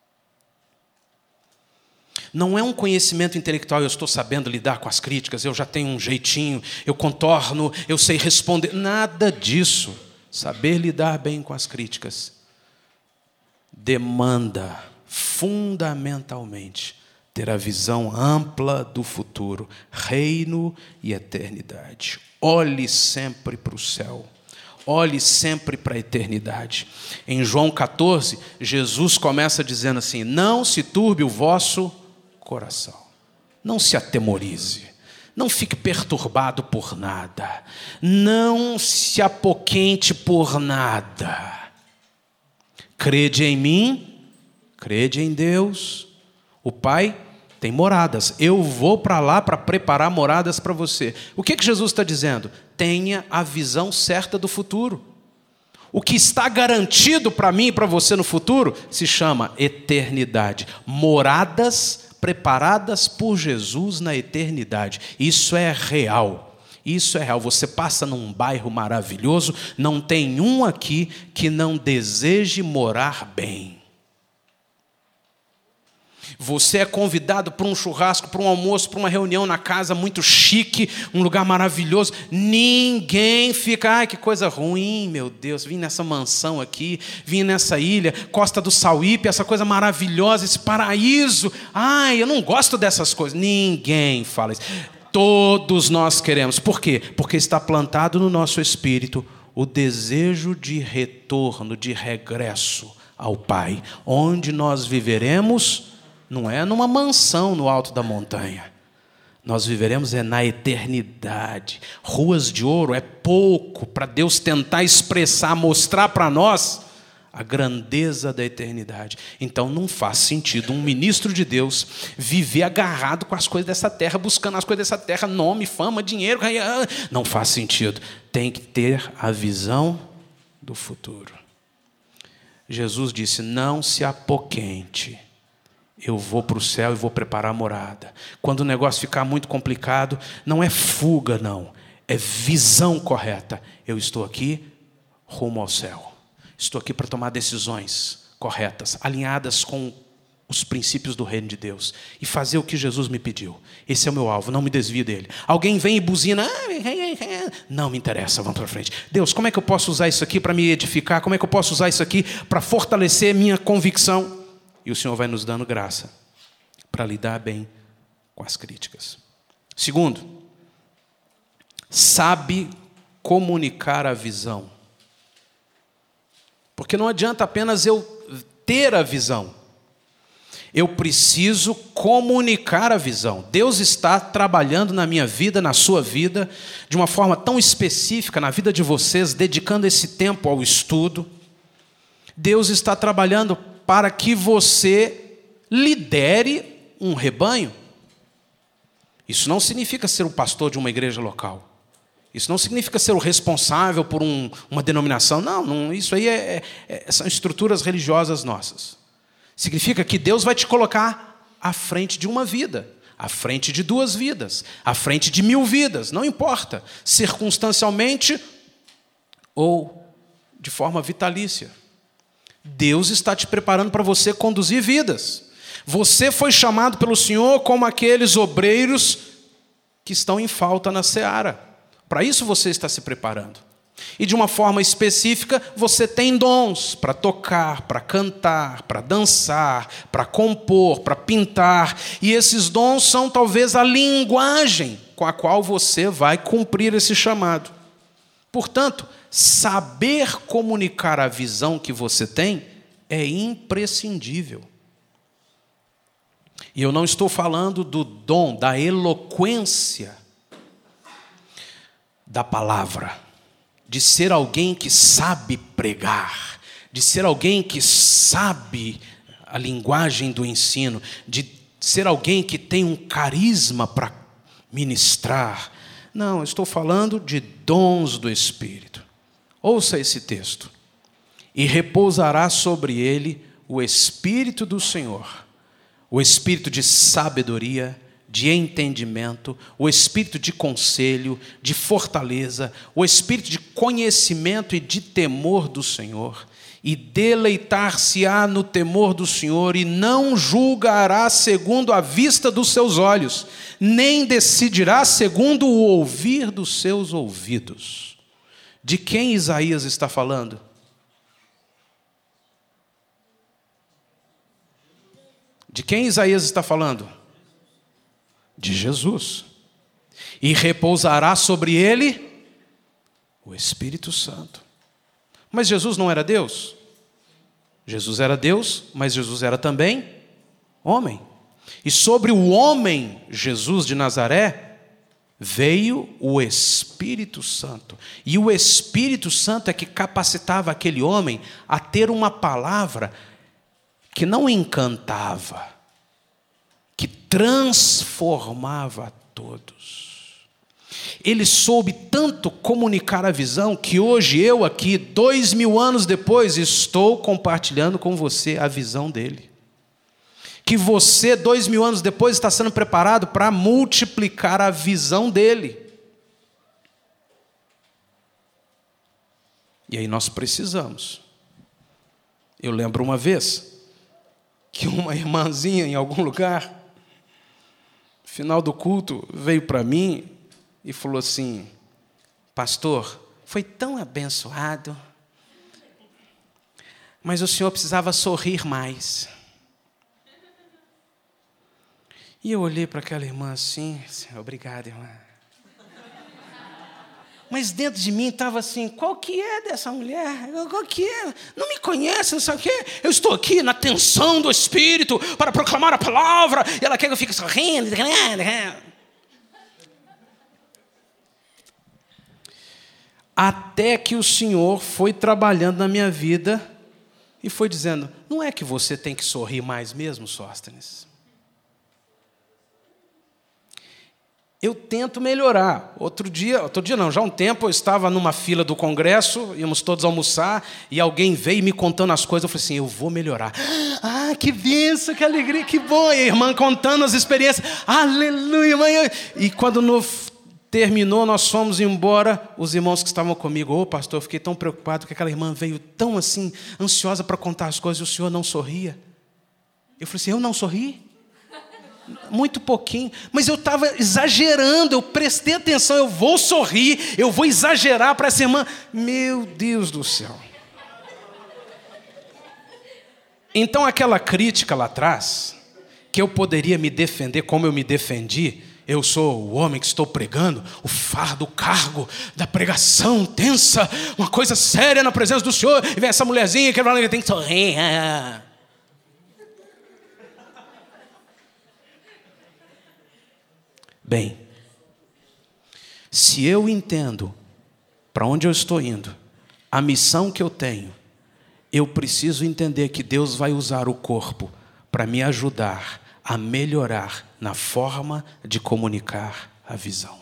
Não é um conhecimento intelectual, eu estou sabendo lidar com as críticas, eu já tenho um jeitinho, eu contorno, eu sei responder. Nada disso. Saber lidar bem com as críticas demanda, fundamentalmente, ter a visão ampla do futuro, reino e eternidade. Olhe sempre para o céu. Olhe sempre para a eternidade. Em João 14, Jesus começa dizendo assim: não se turbe o vosso coração. Não se atemorize. Não fique perturbado por nada. Não se apoquente por nada. Crede em mim, crede em Deus. O Pai tem moradas. Eu vou para lá para preparar moradas para você. O que Jesus está dizendo? Tenha a visão certa do futuro. O que está garantido para mim e para você no futuro se chama eternidade. Moradas preparadas por Jesus na eternidade. Isso é real. Isso é real. Você passa num bairro maravilhoso, não tem um aqui que não deseje morar bem. Você é convidado para um churrasco, para um almoço, para uma reunião na casa muito chique, um lugar maravilhoso. Ninguém fica, ai, que coisa ruim, meu Deus, vim nessa mansão aqui, vim nessa ilha, Costa do Sauípe, essa coisa maravilhosa, esse paraíso. Ai, eu não gosto dessas coisas. Ninguém fala isso. Todos nós queremos. Por quê? Porque está plantado no nosso espírito o desejo de retorno, de regresso ao Pai, onde nós viveremos. Não é numa mansão no alto da montanha. Nós viveremos na eternidade. Ruas de ouro é pouco para Deus tentar expressar, mostrar para nós a grandeza da eternidade. Então não faz sentido um ministro de Deus viver agarrado com as coisas dessa terra, buscando as coisas dessa terra, nome, fama, dinheiro. Não faz sentido. Tem que ter a visão do futuro. Jesus disse: não se apoquente. Eu vou para o céu e vou preparar a morada. Quando o negócio ficar muito complicado, não é fuga, não. É visão correta. Eu estou aqui rumo ao céu. Estou aqui para tomar decisões corretas, alinhadas com os princípios do reino de Deus e fazer o que Jesus me pediu. Esse é o meu alvo, não me desvio dele. Alguém vem e buzina, não me interessa, vamos para frente. Deus, como é que eu posso usar isso aqui para me edificar? Como é que eu posso usar isso aqui para fortalecer minha convicção? E o Senhor vai nos dando graça para lidar bem com as críticas. Segundo, sabe comunicar a visão. Porque não adianta apenas eu ter a visão. Eu preciso comunicar a visão. Deus está trabalhando na minha vida, na sua vida, de uma forma tão específica, na vida de vocês, dedicando esse tempo ao estudo. Deus está trabalhando para que você lidere um rebanho. Isso não significa ser o pastor de uma igreja local. Isso não significa ser o responsável por uma denominação. Não, isso aí são estruturas religiosas nossas. Significa que Deus vai te colocar à frente de uma vida, à frente de 2 vidas, à frente de 1000 vidas, não importa, circunstancialmente ou de forma vitalícia. Deus está te preparando para você conduzir vidas. Você foi chamado pelo Senhor como aqueles obreiros que estão em falta na seara. Para isso você está se preparando. E de uma forma específica, você tem dons para tocar, para cantar, para dançar, para compor, para pintar. E esses dons são talvez a linguagem com a qual você vai cumprir esse chamado. Portanto, saber comunicar a visão que você tem é imprescindível. E eu não estou falando do dom, da eloquência da palavra, de ser alguém que sabe pregar, de ser alguém que sabe a linguagem do ensino, de ser alguém que tem um carisma para ministrar. Não, eu estou falando de dons do Espírito. Ouça esse texto. E repousará sobre ele o Espírito do Senhor, o Espírito de sabedoria, de entendimento, o espírito de conselho, de fortaleza, o espírito de conhecimento e de temor do Senhor, e deleitar-se-á no temor do Senhor, e não julgará segundo a vista dos seus olhos, nem decidirá segundo o ouvir dos seus ouvidos. De quem Isaías está falando? De quem Isaías está falando? De Jesus. E repousará sobre ele o Espírito Santo. Mas Jesus não era Deus? Jesus era Deus, mas Jesus era também homem. E sobre o homem, Jesus de Nazaré, veio o Espírito Santo. E o Espírito Santo é que capacitava aquele homem a ter uma palavra que não encantava, que transformava a todos. Ele soube tanto comunicar a visão que hoje eu aqui, 2000 anos depois, estou compartilhando com você a visão dele. Que você, 2000 anos depois, está sendo preparado para multiplicar a visão dele. E aí nós precisamos. Eu lembro uma vez que uma irmãzinha em algum lugar, no final do culto, veio para mim e falou assim: pastor, foi tão abençoado, mas o senhor precisava sorrir mais. E eu olhei para aquela irmã assim, obrigado, irmã. Mas dentro de mim estava assim: qual que é dessa mulher? Qual que é? Não me conhece, não sabe o quê? Eu estou aqui na tensão do Espírito para proclamar a palavra, e ela quer que eu fique sorrindo. Até que o Senhor foi trabalhando na minha vida e foi dizendo: não é que você tem que sorrir mais mesmo, Sóstenes? Eu tento melhorar. Outro dia não, já há um tempo eu estava numa fila do congresso, íamos todos almoçar, e alguém veio me contando as coisas, eu falei assim: eu vou melhorar. Ah, que bênção, que alegria, que bom. E a irmã contando as experiências, aleluia, mãe. E quando terminou, nós fomos embora, os irmãos que estavam comigo: ô pastor, eu fiquei tão preocupado, que aquela irmã veio tão assim, ansiosa para contar as coisas, e o senhor não sorria. Eu falei assim, eu não sorri? Muito pouquinho. Mas eu estava exagerando, eu prestei atenção, eu vou sorrir, eu vou exagerar para essa irmã. Meu Deus do céu. Então aquela crítica lá atrás, que eu poderia me defender como eu me defendi, eu sou o homem que estou pregando, o fardo, o cargo da pregação tensa, uma coisa séria na presença do Senhor, e vem essa mulherzinha que fala que tem que sorrir. Bem, se eu entendo para onde eu estou indo, a missão que eu tenho, eu preciso entender que Deus vai usar o corpo para me ajudar a melhorar na forma de comunicar a visão.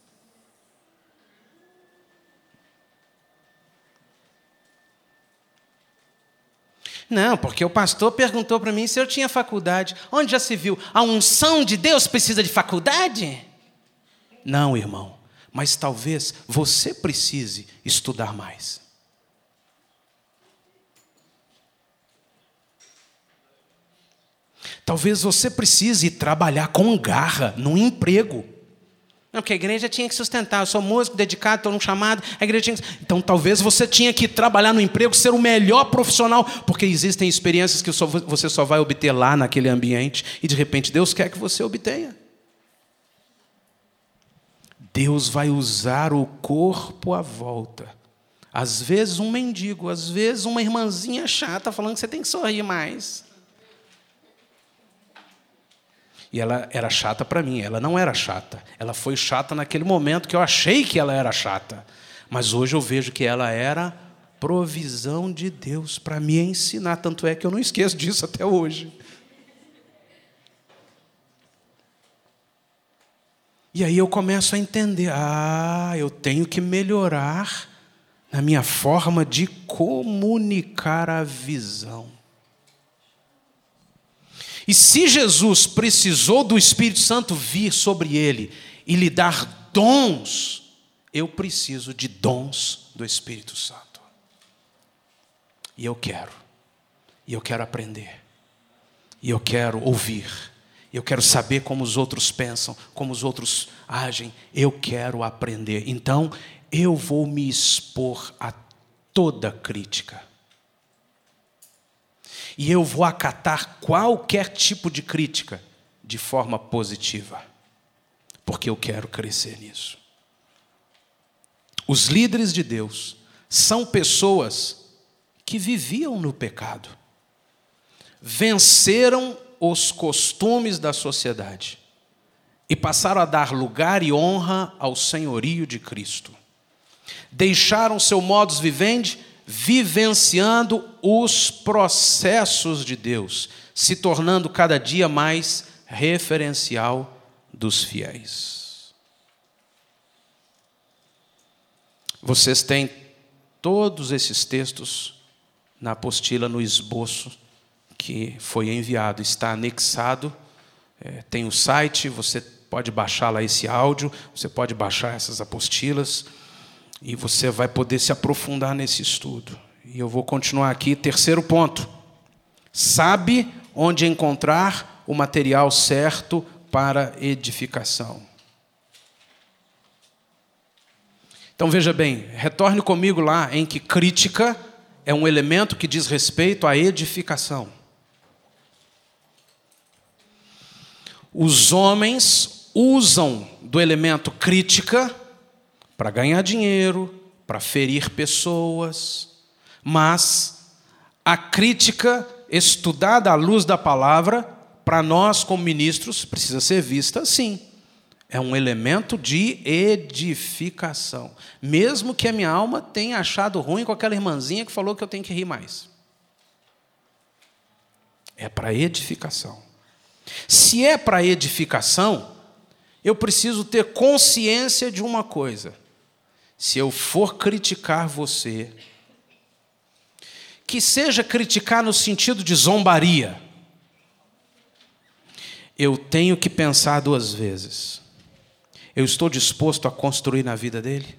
Não, porque o pastor perguntou para mim se eu tinha faculdade. Onde já se viu? A unção de Deus precisa de faculdade? Não, irmão. Mas talvez você precise estudar mais. Talvez você precise trabalhar com garra num emprego. Não, porque a igreja tinha que sustentar. Eu sou músico, dedicado, estou num chamado. A igreja tinha que... Então, talvez você tinha que trabalhar no emprego, ser o melhor profissional, porque existem experiências que você só vai obter lá naquele ambiente, e de repente Deus quer que você obtenha. Deus vai usar o corpo à volta. Às vezes um mendigo, às vezes uma irmãzinha chata falando que você tem que sorrir mais. E ela era chata para mim, ela não era chata. Ela foi chata naquele momento que eu achei que ela era chata. Mas hoje eu vejo que ela era provisão de Deus para me ensinar. Tanto é que eu não esqueço disso até hoje. E aí eu começo a entender, eu tenho que melhorar na minha forma de comunicar a visão. E se Jesus precisou do Espírito Santo vir sobre ele e lhe dar dons, eu preciso de dons do Espírito Santo. E eu quero aprender, e eu quero ouvir, eu quero saber como os outros pensam, como os outros agem, eu quero aprender. Então, eu vou me expor a toda crítica. E eu vou acatar qualquer tipo de crítica de forma positiva, porque eu quero crescer nisso. Os líderes de Deus são pessoas que viviam no pecado, venceram os costumes da sociedade e passaram a dar lugar e honra ao senhorio de Cristo. Deixaram seu modus vivendi vivenciando os processos de Deus, se tornando cada dia mais referencial dos fiéis. Vocês têm todos esses textos na apostila, no esboço que foi enviado, está anexado, tem o site, você pode baixar lá esse áudio, você pode baixar essas apostilas, e você vai poder se aprofundar nesse estudo. E eu vou continuar aqui. Terceiro ponto. Sabe onde encontrar o material certo para edificação. Então veja bem, retorne comigo lá em que crítica é um elemento que diz respeito à edificação. Os homens usam do elemento crítica para ganhar dinheiro, para ferir pessoas, mas a crítica estudada à luz da palavra, para nós como ministros, precisa ser vista assim. É um elemento de edificação. Mesmo que a minha alma tenha achado ruim com aquela irmãzinha que falou que eu tenho que rir mais. É para edificação. Se é para edificação, eu preciso ter consciência de uma coisa. Se eu for criticar você, que seja criticar no sentido de zombaria, eu tenho que pensar duas vezes. Eu estou disposto a construir na vida dele?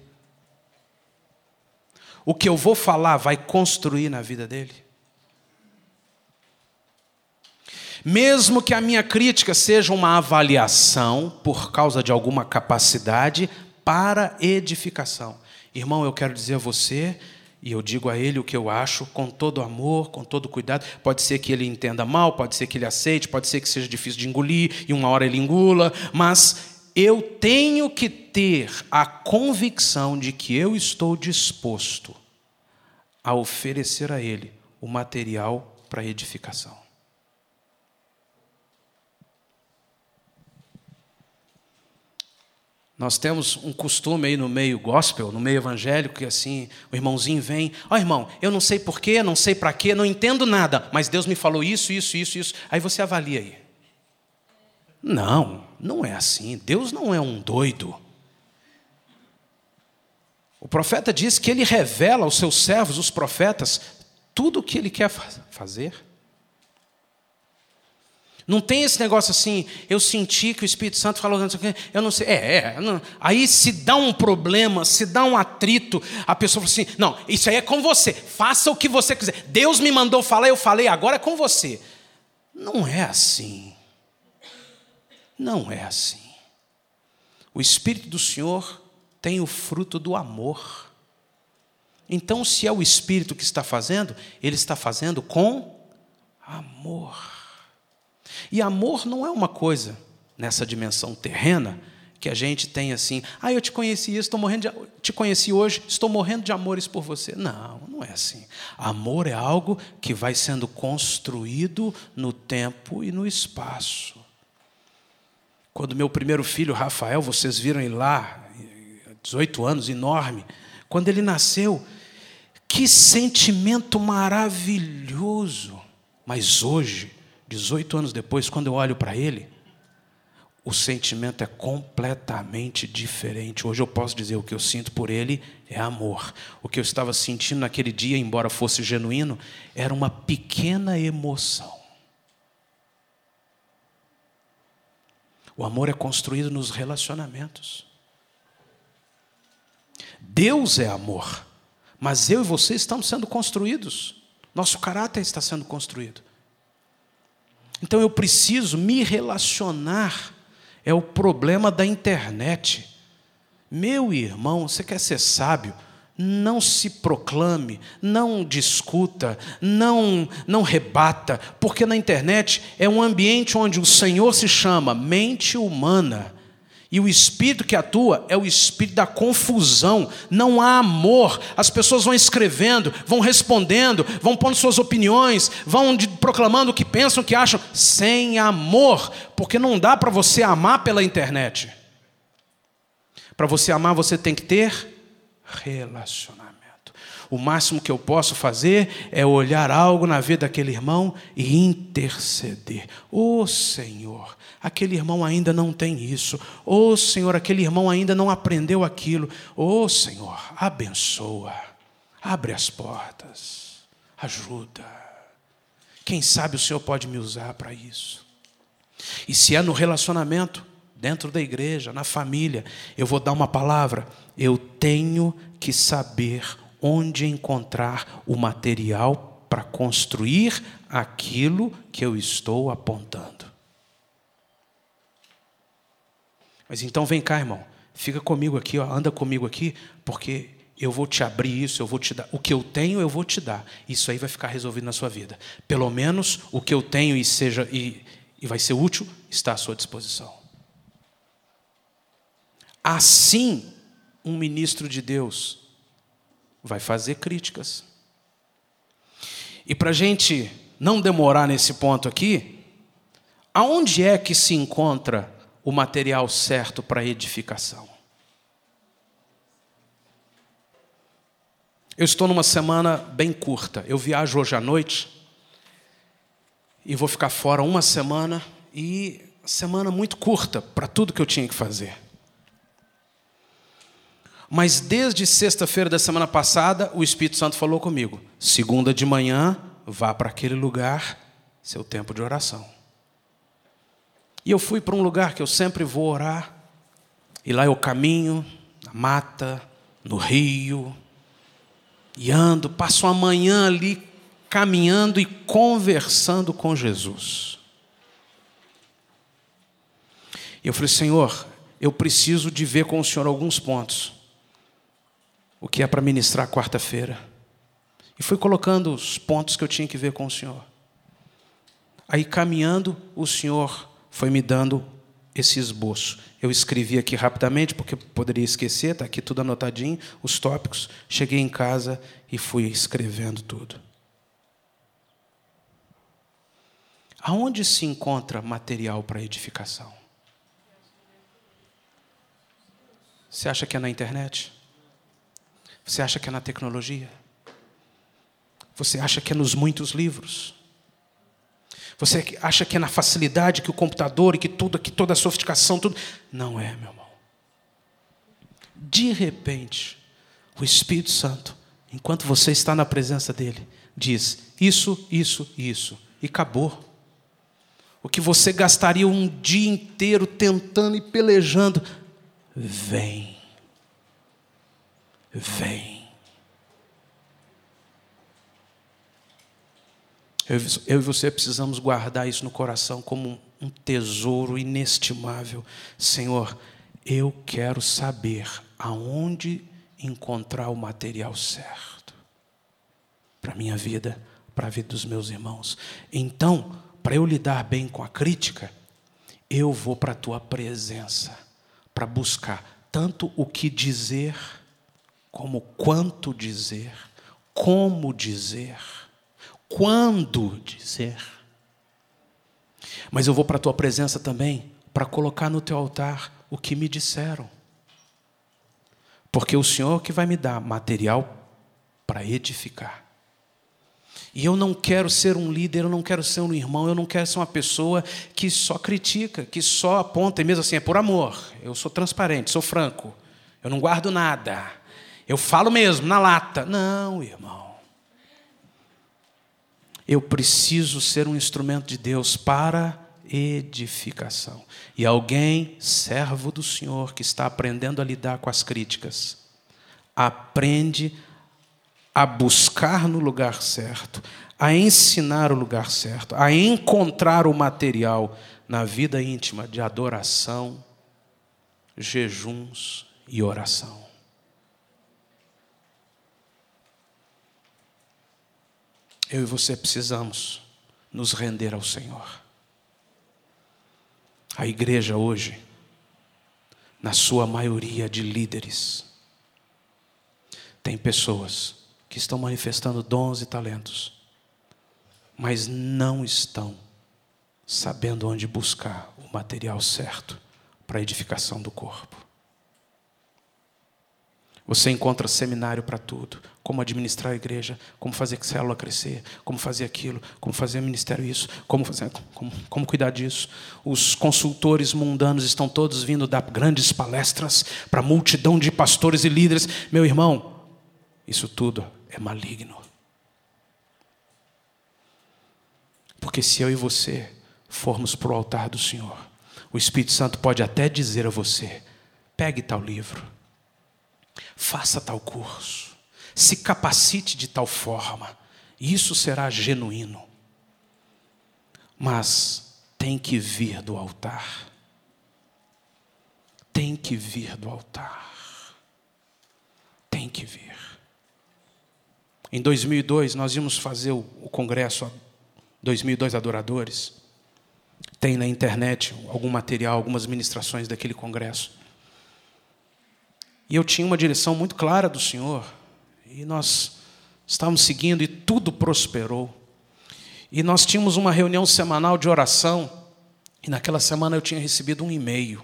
O que eu vou falar vai construir na vida dele? Mesmo que a minha crítica seja uma avaliação por causa de alguma capacidade para edificação. Irmão, eu quero dizer a você, e eu digo a ele o que eu acho, com todo amor, com todo cuidado. Pode ser que ele entenda mal, pode ser que ele aceite, pode ser que seja difícil de engolir, e uma hora ele engula, mas eu tenho que ter a convicção de que eu estou disposto a oferecer a ele o material para edificação. Nós temos um costume aí no meio gospel, no meio evangélico, que assim, o irmãozinho vem, irmão, eu não sei porquê, não sei para quê, não entendo nada, mas Deus me falou isso. Aí você avalia aí. Não é assim. Deus não é um doido. O profeta diz que ele revela aos seus servos, os profetas, tudo o que ele quer fazer. Não tem esse negócio assim, eu senti que o Espírito Santo falou, eu não sei, não. Aí se dá um problema, se dá um atrito, a pessoa fala assim, não, isso aí é com você, faça o que você quiser. Deus me mandou falar, eu falei, agora é com você. Não é assim. Não é assim. O Espírito do Senhor tem o fruto do amor. Então, se é o Espírito que está fazendo, ele está fazendo com amor. E amor não é uma coisa, nessa dimensão terrena, que a gente tem assim, eu te conheci te conheci hoje, estou morrendo de amores por você. Não é assim. Amor é algo que vai sendo construído no tempo e no espaço. Quando meu primeiro filho, Rafael, vocês viram ele lá, 18 anos, enorme, quando ele nasceu, que sentimento maravilhoso. Mas hoje, 18 anos depois, quando eu olho para ele, o sentimento é completamente diferente. Hoje eu posso dizer, o que eu sinto por ele é amor. O que eu estava sentindo naquele dia, embora fosse genuíno, era uma pequena emoção. O amor é construído nos relacionamentos. Deus é amor, mas eu e você estamos sendo construídos. Nosso caráter está sendo construído. Então eu preciso me relacionar. É o problema da internet. Meu irmão, você quer ser sábio? Não se proclame, não discuta, não rebata, porque na internet é um ambiente onde o Senhor se chama mente humana. E o espírito que atua é o espírito da confusão. Não há amor. As pessoas vão escrevendo, vão respondendo, vão pondo suas opiniões, vão proclamando o que pensam, o que acham, sem amor. Porque não dá para você amar pela internet. Para você amar, você tem que ter relacionamento. O máximo que eu posso fazer é olhar algo na vida daquele irmão e interceder. Senhor, aquele irmão ainda não tem isso. Senhor, aquele irmão ainda não aprendeu aquilo. Senhor, abençoa. Abre as portas. Ajuda. Quem sabe o Senhor pode me usar para isso. E se é no relacionamento, dentro da igreja, na família, eu vou dar uma palavra. Eu tenho que saber onde encontrar o material para construir aquilo que eu estou apontando. Mas então vem cá, irmão, fica comigo aqui, anda comigo aqui, porque eu vou te abrir isso, eu vou te dar. O que eu tenho, eu vou te dar. Isso aí vai ficar resolvido na sua vida. Pelo menos o que eu tenho e vai ser útil, está à sua disposição. Assim, um ministro de Deus vai fazer críticas. E para a gente não demorar nesse ponto aqui, aonde é que se encontra o material certo para edificação? Eu estou numa semana bem curta. Eu viajo hoje à noite e vou ficar fora uma semana, e semana muito curta para tudo que eu tinha que fazer. Mas desde sexta-feira da semana passada, o Espírito Santo falou comigo. Segunda de manhã, vá para aquele lugar, seu tempo de oração. E eu fui para um lugar que eu sempre vou orar. E lá eu caminho, na mata, no rio. E ando, passo a manhã ali, caminhando e conversando com Jesus. E eu falei: Senhor, eu preciso de ver com o Senhor alguns pontos, o que é para ministrar quarta-feira. E fui colocando os pontos que eu tinha que ver com o Senhor. Aí, caminhando, o Senhor foi me dando esse esboço. Eu escrevi aqui rapidamente, porque poderia esquecer, está aqui tudo anotadinho, os tópicos. Cheguei em casa e fui escrevendo tudo. Aonde se encontra material para edificação? Você acha que é na internet? Você acha que é na tecnologia? Você acha que é nos muitos livros? Você acha que é na facilidade que o computador e que toda a sofisticação, tudo? Não é, meu irmão. De repente, o Espírito Santo, enquanto você está na presença dele, diz: isso, isso, isso. E acabou. O que você gastaria um dia inteiro tentando e pelejando, vem. Vem. Eu e você precisamos guardar isso no coração como um tesouro inestimável. Senhor, eu quero saber aonde encontrar o material certo para a minha vida, para a vida dos meus irmãos. Então, para eu lidar bem com a crítica, eu vou para a tua presença, para buscar tanto o que dizer, como quanto dizer, como dizer, quando dizer. Mas eu vou para a tua presença também para colocar no teu altar o que me disseram. Porque o Senhor que vai me dar material para edificar. E eu não quero ser um líder, eu não quero ser um irmão, eu não quero ser uma pessoa que só critica, que só aponta, e mesmo assim é por amor. Eu sou transparente, sou franco, eu não guardo nada. Eu falo mesmo, na lata. Não, irmão. Eu preciso ser um instrumento de Deus para edificação. E alguém, servo do Senhor, que está aprendendo a lidar com as críticas, aprende a buscar no lugar certo, a ensinar o lugar certo, a encontrar o material na vida íntima de adoração, jejuns e oração. Eu e você precisamos nos render ao Senhor. A igreja hoje, na sua maioria de líderes, tem pessoas que estão manifestando dons e talentos, mas não estão sabendo onde buscar o material certo para a edificação do corpo. Você encontra seminário para tudo. Como administrar a igreja, como fazer a célula crescer, como fazer aquilo, como fazer ministério isso, como cuidar disso. Os consultores mundanos estão todos vindo dar grandes palestras para a multidão de pastores e líderes. Meu irmão, isso tudo é maligno. Porque se eu e você formos para o altar do Senhor, o Espírito Santo pode até dizer a você: pegue tal livro, faça tal curso, se capacite de tal forma, isso será genuíno. Mas tem que vir do altar. Tem que vir do altar. Tem que vir. Em 2002, nós íamos fazer o congresso 2002 Adoradores. Tem na internet algum material, algumas ministrações daquele congresso. E eu tinha uma direção muito clara do Senhor. E nós estávamos seguindo e tudo prosperou. E nós tínhamos uma reunião semanal de oração. E naquela semana eu tinha recebido um e-mail.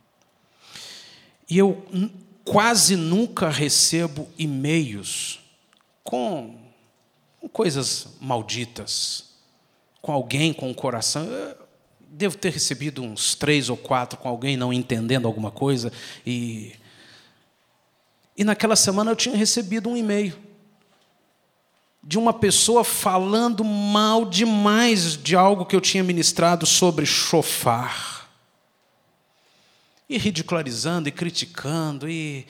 E eu quase nunca recebo e-mails com coisas malditas, com alguém com o coração. Eu devo ter recebido uns 3 ou 4 com alguém não entendendo alguma coisa. E naquela semana eu tinha recebido um e-mail de uma pessoa falando mal demais de algo que eu tinha ministrado sobre shofar. E ridicularizando e criticando. E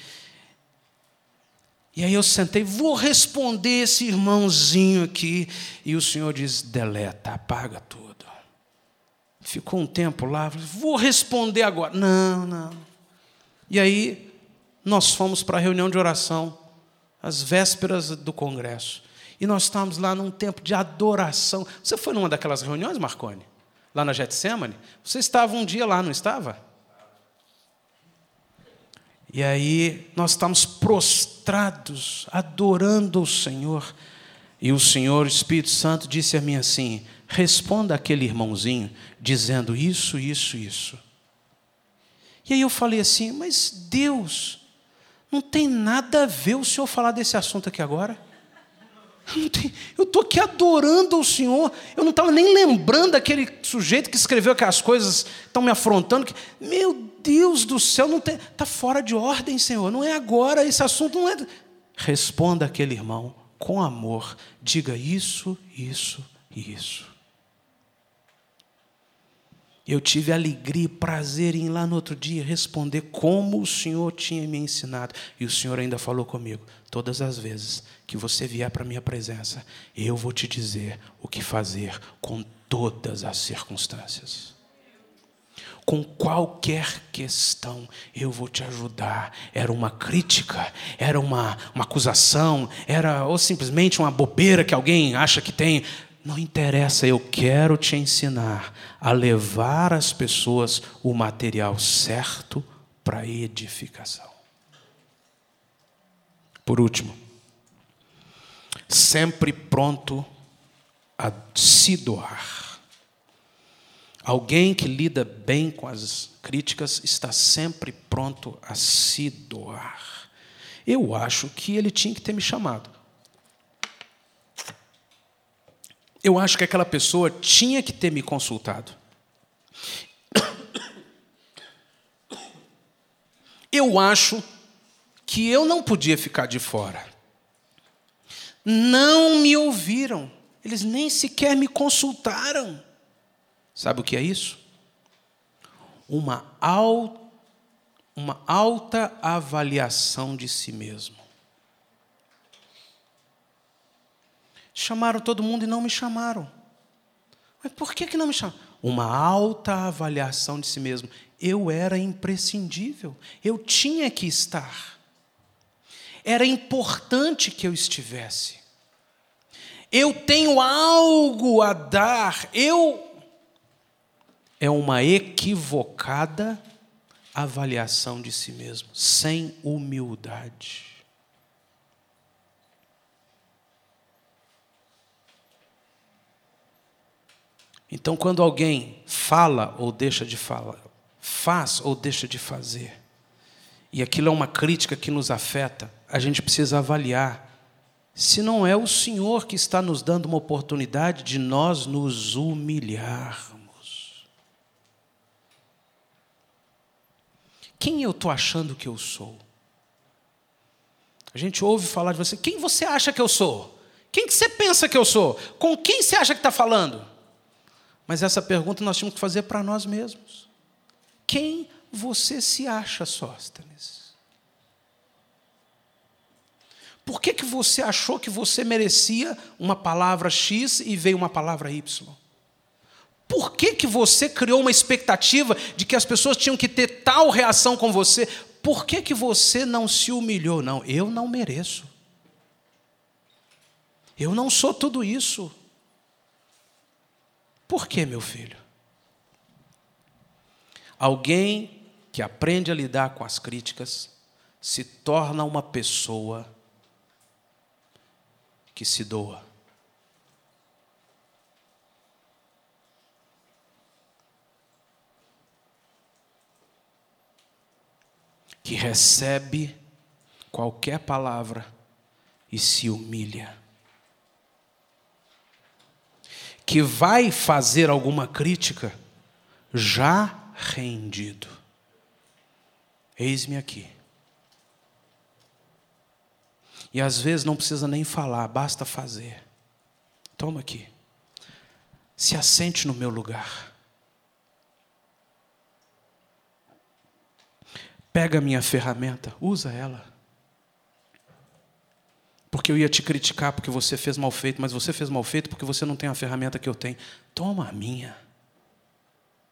aí eu sentei, vou responder esse irmãozinho aqui. E o Senhor diz: deleta, apaga tudo. Ficou um tempo lá, vou responder agora. Não. E aí, nós fomos para a reunião de oração, às vésperas do congresso. E nós estávamos lá num tempo de adoração. Você foi numa daquelas reuniões, Marconi? Lá na Getsemane? Você estava um dia lá, não estava? E aí, nós estávamos prostrados, adorando o Senhor. E o Senhor, o Espírito Santo, disse a mim assim: responda aquele irmãozinho, dizendo isso. E aí eu falei assim: mas Deus, não tem nada a ver o Senhor falar desse assunto aqui agora. Eu estou aqui adorando o Senhor. Eu não estava nem lembrando daquele sujeito que escreveu aquelas coisas, estão me afrontando. Meu Deus do céu, está fora de ordem, Senhor. Não é agora, esse assunto não é. Responda aquele irmão com amor. Diga isso. Eu tive alegria e prazer em ir lá no outro dia responder como o Senhor tinha me ensinado. E o Senhor ainda falou comigo: todas as vezes que você vier para a minha presença, eu vou te dizer o que fazer com todas as circunstâncias. Com qualquer questão, eu vou te ajudar. Era uma crítica, era uma acusação, ou simplesmente uma bobeira que alguém acha que tem. Não interessa, eu quero te ensinar a levar às pessoas o material certo para edificação. Por último, sempre pronto a se doar. Alguém que lida bem com as críticas está sempre pronto a se doar. Eu acho que ele tinha que ter me chamado. Eu acho que aquela pessoa tinha que ter me consultado. Eu acho que eu não podia ficar de fora. Não me ouviram. Eles nem sequer me consultaram. Sabe o que é isso? Uma alta avaliação de si mesmo. Chamaram todo mundo e não me chamaram. Mas por que não me chamaram? Uma alta avaliação de si mesmo. Eu era imprescindível. Eu tinha que estar. Era importante que eu estivesse. Eu tenho algo a dar. É uma equivocada avaliação de si mesmo, sem humildade. Então, quando alguém fala ou deixa de falar, faz ou deixa de fazer, e aquilo é uma crítica que nos afeta, a gente precisa avaliar se não é o Senhor que está nos dando uma oportunidade de nós nos humilharmos. Quem eu estou achando que eu sou? A gente ouve falar de você. Quem você acha que eu sou? Quem que você pensa que eu sou? Com quem você acha que está falando? Mas essa pergunta nós tínhamos que fazer para nós mesmos. Quem você se acha, Sóstenes? Por que você achou que você merecia uma palavra X e veio uma palavra Y? Por que você criou uma expectativa de que as pessoas tinham que ter tal reação com você? Por que você não se humilhou? Não, eu não mereço. Eu não sou tudo isso. Por que, meu filho? Alguém que aprende a lidar com as críticas se torna uma pessoa que se doa. Que recebe qualquer palavra e se humilha. Que vai fazer alguma crítica já rendido. Eis-me aqui. E às vezes não precisa nem falar, basta fazer. Toma aqui. Se assente no meu lugar. Pega a minha ferramenta, usa ela. Porque eu ia te criticar porque você fez mal feito, mas você fez mal feito porque você não tem a ferramenta que eu tenho. Toma a minha.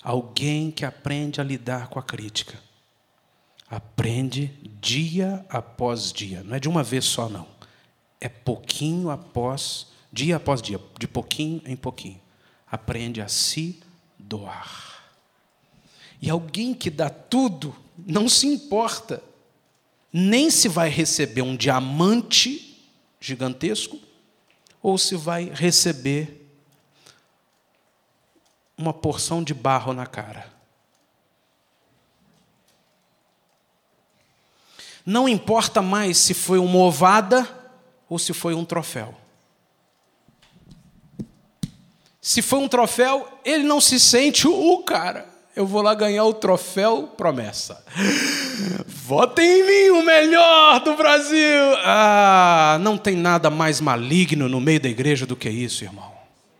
Alguém que aprende a lidar com a crítica, aprende dia após dia. Não é de uma vez só, não. É dia após dia, de pouquinho em pouquinho. Aprende a se doar. E alguém que dá tudo, não se importa nem se vai receber um diamante gigantesco ou se vai receber uma porção de barro na cara. Não importa mais se foi uma ovada ou se foi um troféu. Se foi um troféu, ele não se sente o cara. Eu vou lá ganhar o troféu promessa. Votem em mim, o melhor do Brasil. Não tem nada mais maligno no meio da igreja do que isso, irmão.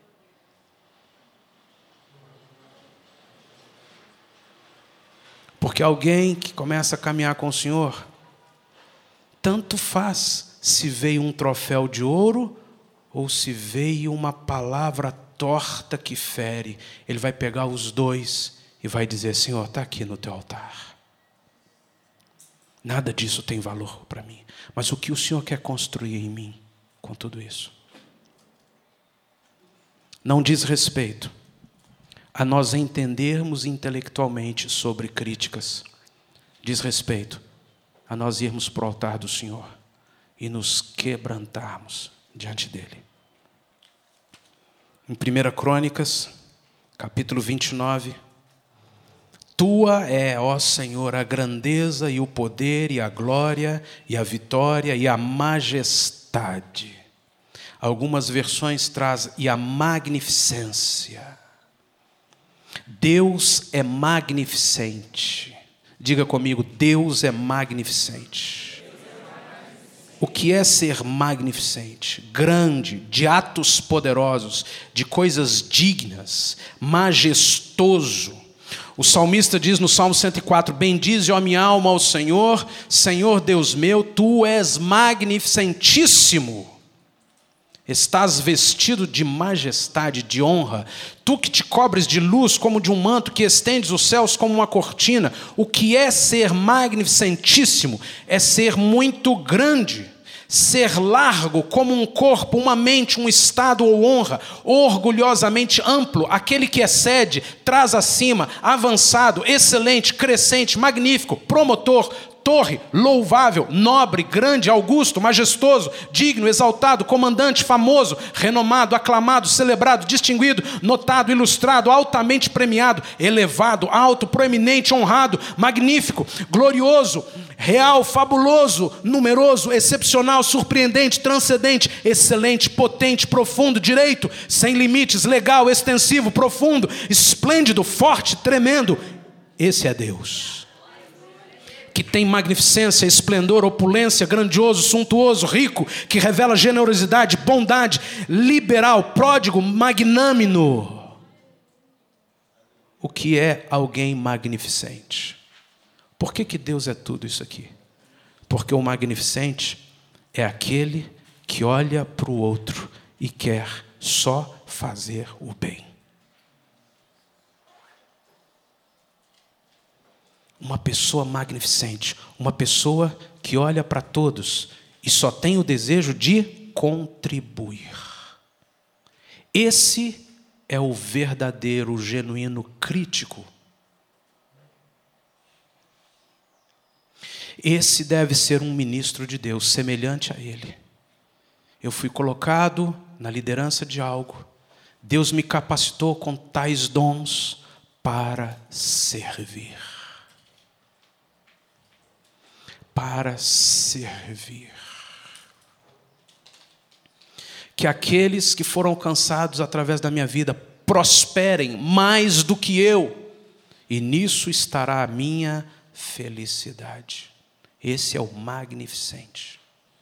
Porque alguém que começa a caminhar com o Senhor, tanto faz se veio um troféu de ouro ou se veio uma palavra torta que fere. Ele vai pegar os dois e vai dizer: Senhor, está aqui no teu altar. Nada disso tem valor para mim. Mas o que o Senhor quer construir em mim com tudo isso? Não diz respeito a nós entendermos intelectualmente sobre críticas. Diz respeito a nós irmos para o altar do Senhor e nos quebrantarmos diante dele. Em 1 Crônicas, capítulo 29, Tua é, ó Senhor, a grandeza e o poder e a glória e a vitória e a majestade. Algumas versões trazem e a magnificência. Deus é magnificente. Diga comigo, Deus é magnificente. O que é ser magnificente? Grande, de atos poderosos, de coisas dignas, majestoso. O salmista diz no Salmo 104, bendize, ó minha alma, ao Senhor, Senhor Deus meu, Tu és magnificentíssimo. Estás vestido de majestade, de honra. Tu que te cobres de luz como de um manto, que estendes os céus como uma cortina. O que é ser magnificentíssimo? É ser muito grande. Ser largo como um corpo, uma mente, um estado ou honra. Orgulhosamente amplo, aquele que excede, traz acima, avançado, excelente, crescente, magnífico, promotor, torre, louvável, nobre, grande, augusto, majestoso, digno, exaltado, comandante, famoso, renomado, aclamado, celebrado, distinguido, notado, ilustrado, altamente premiado, elevado, alto, proeminente, honrado, magnífico, glorioso, real, fabuloso, numeroso, excepcional, surpreendente, transcendente, excelente, potente, profundo, direito, sem limites, legal, extensivo, profundo, esplêndido, forte, tremendo. Esse é Deus, que tem magnificência, esplendor, opulência, grandioso, suntuoso, rico, que revela generosidade, bondade, liberal, pródigo, magnânimo. O que é alguém magnificente? Por que Deus é tudo isso aqui? Porque o magnificente é aquele que olha para o outro e quer só fazer o bem. Uma pessoa magnificente, uma pessoa que olha para todos e só tem o desejo de contribuir. Esse é o verdadeiro, o genuíno crítico. Esse deve ser um ministro de Deus, semelhante a ele. Eu fui colocado na liderança de algo. Deus me capacitou com tais dons para servir. Para servir. Que aqueles que foram alcançados através da minha vida prosperem mais do que eu, e nisso estará a minha felicidade. Esse é o magnificente.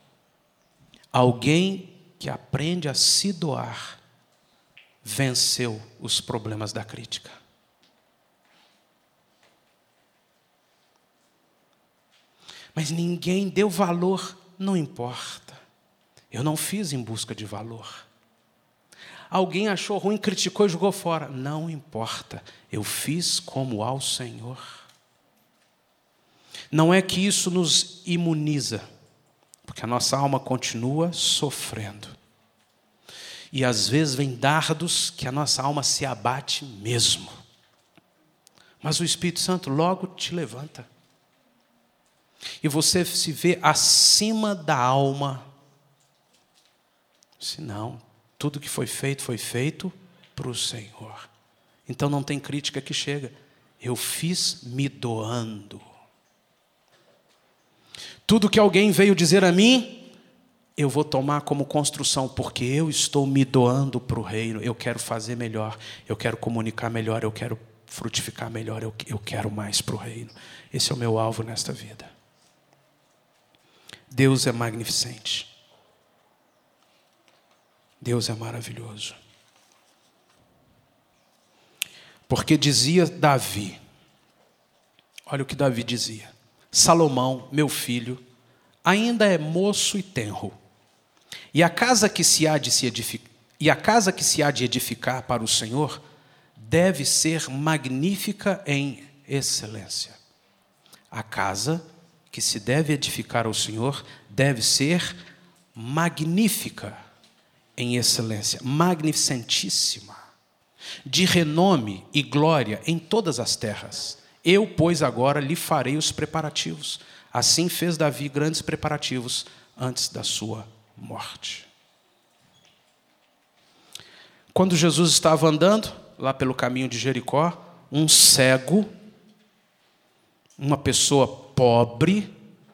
Alguém que aprende a se doar venceu os problemas da crítica. Mas ninguém deu valor, não importa. Eu não fiz em busca de valor. Alguém achou ruim, criticou e jogou fora. Não importa, eu fiz como ao Senhor. Não é que isso nos imuniza, porque a nossa alma continua sofrendo. E às vezes vem dardos que a nossa alma se abate mesmo. Mas o Espírito Santo logo te levanta. E você se vê acima da alma. Se não, tudo que foi feito para o Senhor. Então não tem crítica que chega. Eu fiz me doando. Tudo que alguém veio dizer a mim, eu vou tomar como construção, porque eu estou me doando para o reino. Eu quero fazer melhor, eu quero comunicar melhor, eu quero frutificar melhor, eu quero mais para o reino. Esse é o meu alvo nesta vida. Deus é magnificente. Deus é maravilhoso. Porque dizia Davi, olha o que Davi dizia: Salomão, meu filho, ainda é moço e tenro, e a casa que se há de edificar para o Senhor deve ser magnífica em excelência. A casa que se deve edificar ao Senhor deve ser magnífica em excelência, magnificentíssima, de renome e glória em todas as terras. Eu, pois, agora lhe farei os preparativos. Assim fez Davi grandes preparativos antes da sua morte. Quando Jesus estava andando lá pelo caminho de Jericó, um cego, uma pessoa pobre,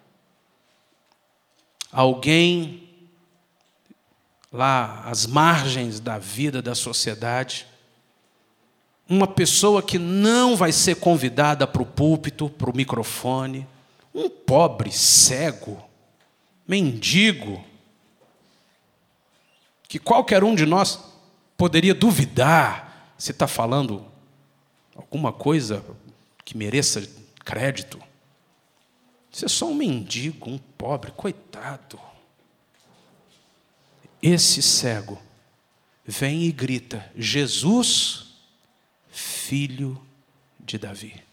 alguém lá às margens da vida, da sociedade, uma pessoa que não vai ser convidada para o púlpito, para o microfone, um pobre, cego, mendigo, que qualquer um de nós poderia duvidar se está falando alguma coisa que mereça crédito. Você é só um mendigo, um pobre, coitado. Esse cego vem e grita: Jesus, filho de Davi.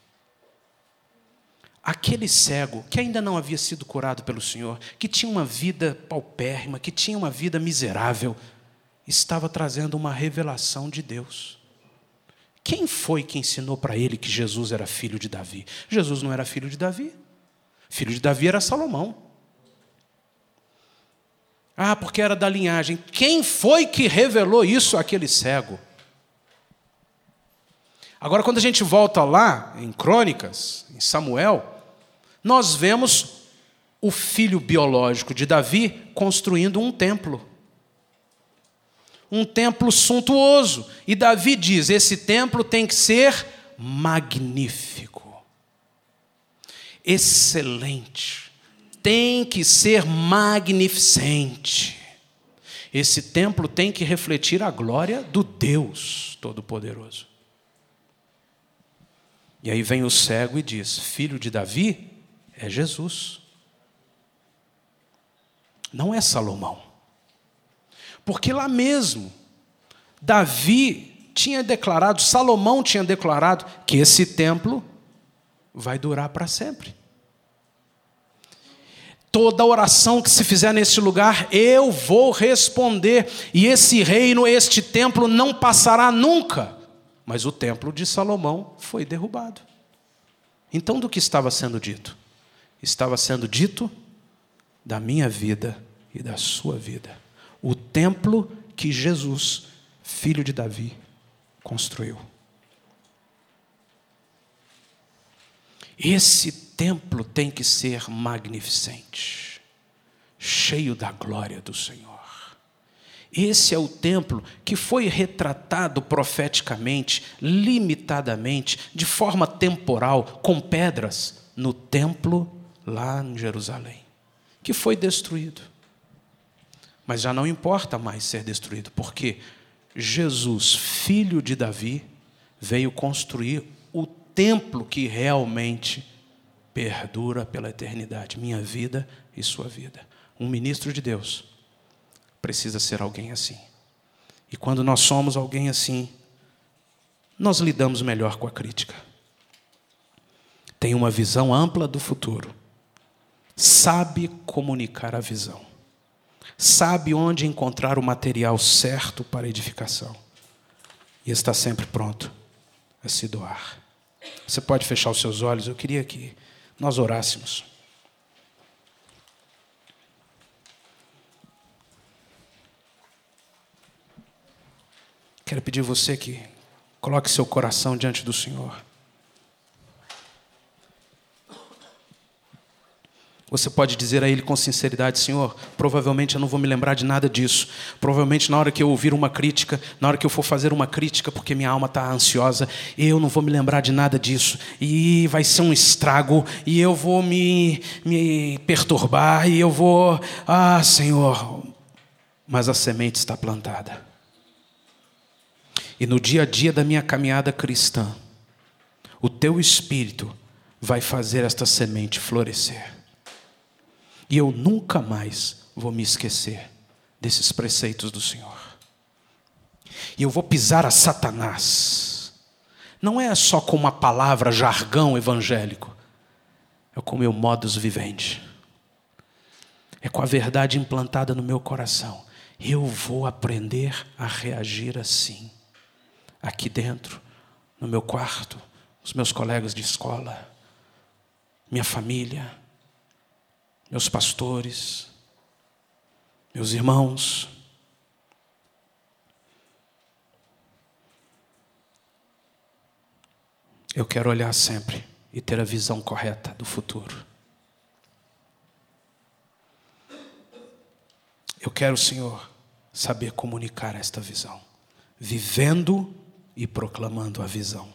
Aquele cego que ainda não havia sido curado pelo Senhor, que tinha uma vida paupérrima, que tinha uma vida miserável, estava trazendo uma revelação de Deus. Quem foi que ensinou para ele que Jesus era filho de Davi? Jesus não era filho de Davi. Filho de Davi era Salomão. Ah, porque era da linhagem. Quem foi que revelou isso àquele cego? Agora, quando a gente volta lá, em Crônicas, em Samuel, nós vemos o filho biológico de Davi construindo um templo. Um templo suntuoso. E Davi diz: esse templo tem que ser magnífico, excelente, tem que ser magnificente. Esse templo tem que refletir a glória do Deus Todo-Poderoso. E aí vem o cego e diz: filho de Davi é Jesus, não é Salomão. Porque lá mesmo, Davi tinha declarado, Salomão tinha declarado que esse templo vai durar para sempre. Toda oração que se fizer nesse lugar, eu vou responder. E esse reino, este templo não passará nunca. Mas o templo de Salomão foi derrubado. Então, do que estava sendo dito? Estava sendo dito da minha vida e da sua vida. O templo que Jesus, filho de Davi, construiu. Esse templo tem que ser magnificente, cheio da glória do Senhor. Esse é o templo que foi retratado profeticamente, limitadamente, de forma temporal, com pedras, no templo lá em Jerusalém, que foi destruído. Mas já não importa mais ser destruído, porque Jesus, filho de Davi, veio construir o templo que realmente perdura pela eternidade, minha vida e sua vida. Um ministro de Deus precisa ser alguém assim. E quando nós somos alguém assim, nós lidamos melhor com a crítica. Tem uma visão ampla do futuro. Sabe comunicar a visão. Sabe onde encontrar o material certo para edificação. E está sempre pronto a se doar. Você pode fechar os seus olhos? Eu queria que nós orássemos. Quero pedir a você que coloque seu coração diante do Senhor. Você pode dizer a Ele com sinceridade: Senhor, provavelmente eu não vou me lembrar de nada disso. Provavelmente na hora que eu ouvir uma crítica, na hora que eu for fazer uma crítica, porque minha alma está ansiosa, eu não vou me lembrar de nada disso. E vai ser um estrago, e eu vou me perturbar, e eu vou... Senhor, mas a semente está plantada. E no dia a dia da minha caminhada cristã, o Teu Espírito vai fazer esta semente florescer. E eu nunca mais vou me esquecer desses preceitos do Senhor. E eu vou pisar a Satanás. Não é só com uma palavra, jargão evangélico. É com o meu modus vivendi. É com a verdade implantada no meu coração. Eu vou aprender a reagir assim. Aqui dentro, no meu quarto, os meus colegas de escola, minha família, meus pastores, meus irmãos. Eu quero olhar sempre e ter a visão correta do futuro. Eu quero, Senhor, saber comunicar esta visão, vivendo e proclamando a visão.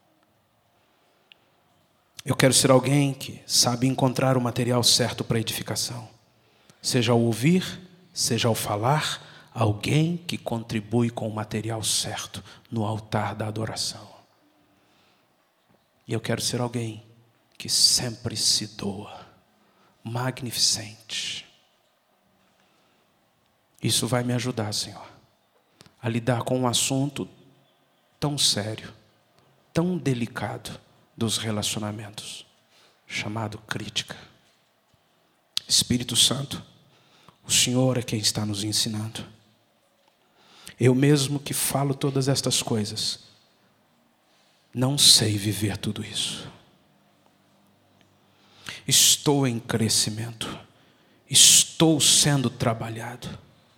Eu quero ser alguém que sabe encontrar o material certo para edificação. Seja ao ouvir, seja ao falar, alguém que contribui com o material certo no altar da adoração. E eu quero ser alguém que sempre se doa, magnificente. Isso vai me ajudar, Senhor, a lidar com um assunto tão sério, tão delicado dos relacionamentos, chamado crítica. Espírito Santo, o Senhor é quem está nos ensinando. Eu mesmo que falo todas estas coisas, não sei viver tudo isso. Estou em crescimento, estou sendo trabalhado.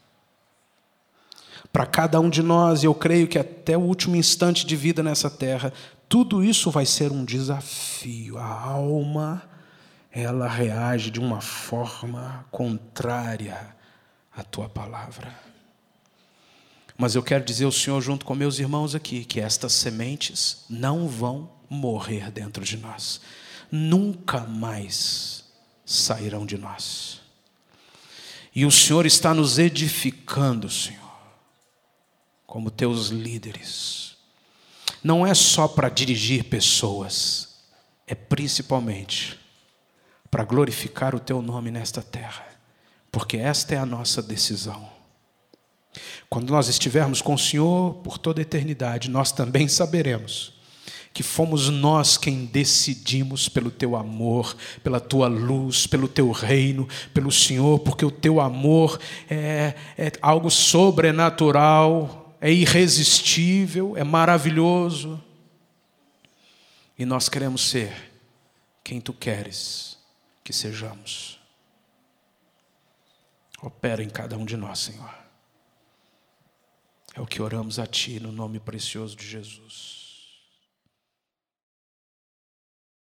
Para cada um de nós, eu creio que até o último instante de vida nessa terra, tudo isso vai ser um desafio. A alma, ela reage de uma forma contrária à Tua palavra. Mas eu quero dizer ao Senhor, junto com meus irmãos aqui, que estas sementes não vão morrer dentro de nós. Nunca mais sairão de nós. E o Senhor está nos edificando, Senhor, como Teus líderes. Não é só para dirigir pessoas, é principalmente para glorificar o Teu nome nesta terra, porque esta é a nossa decisão. Quando nós estivermos com o Senhor por toda a eternidade, nós também saberemos que fomos nós quem decidimos pelo Teu amor, pela Tua luz, pelo Teu reino, pelo Senhor, porque o Teu amor é algo sobrenatural, é irresistível, é maravilhoso. E nós queremos ser quem Tu queres que sejamos. Opera em cada um de nós, Senhor. É o que oramos a Ti no nome precioso de Jesus.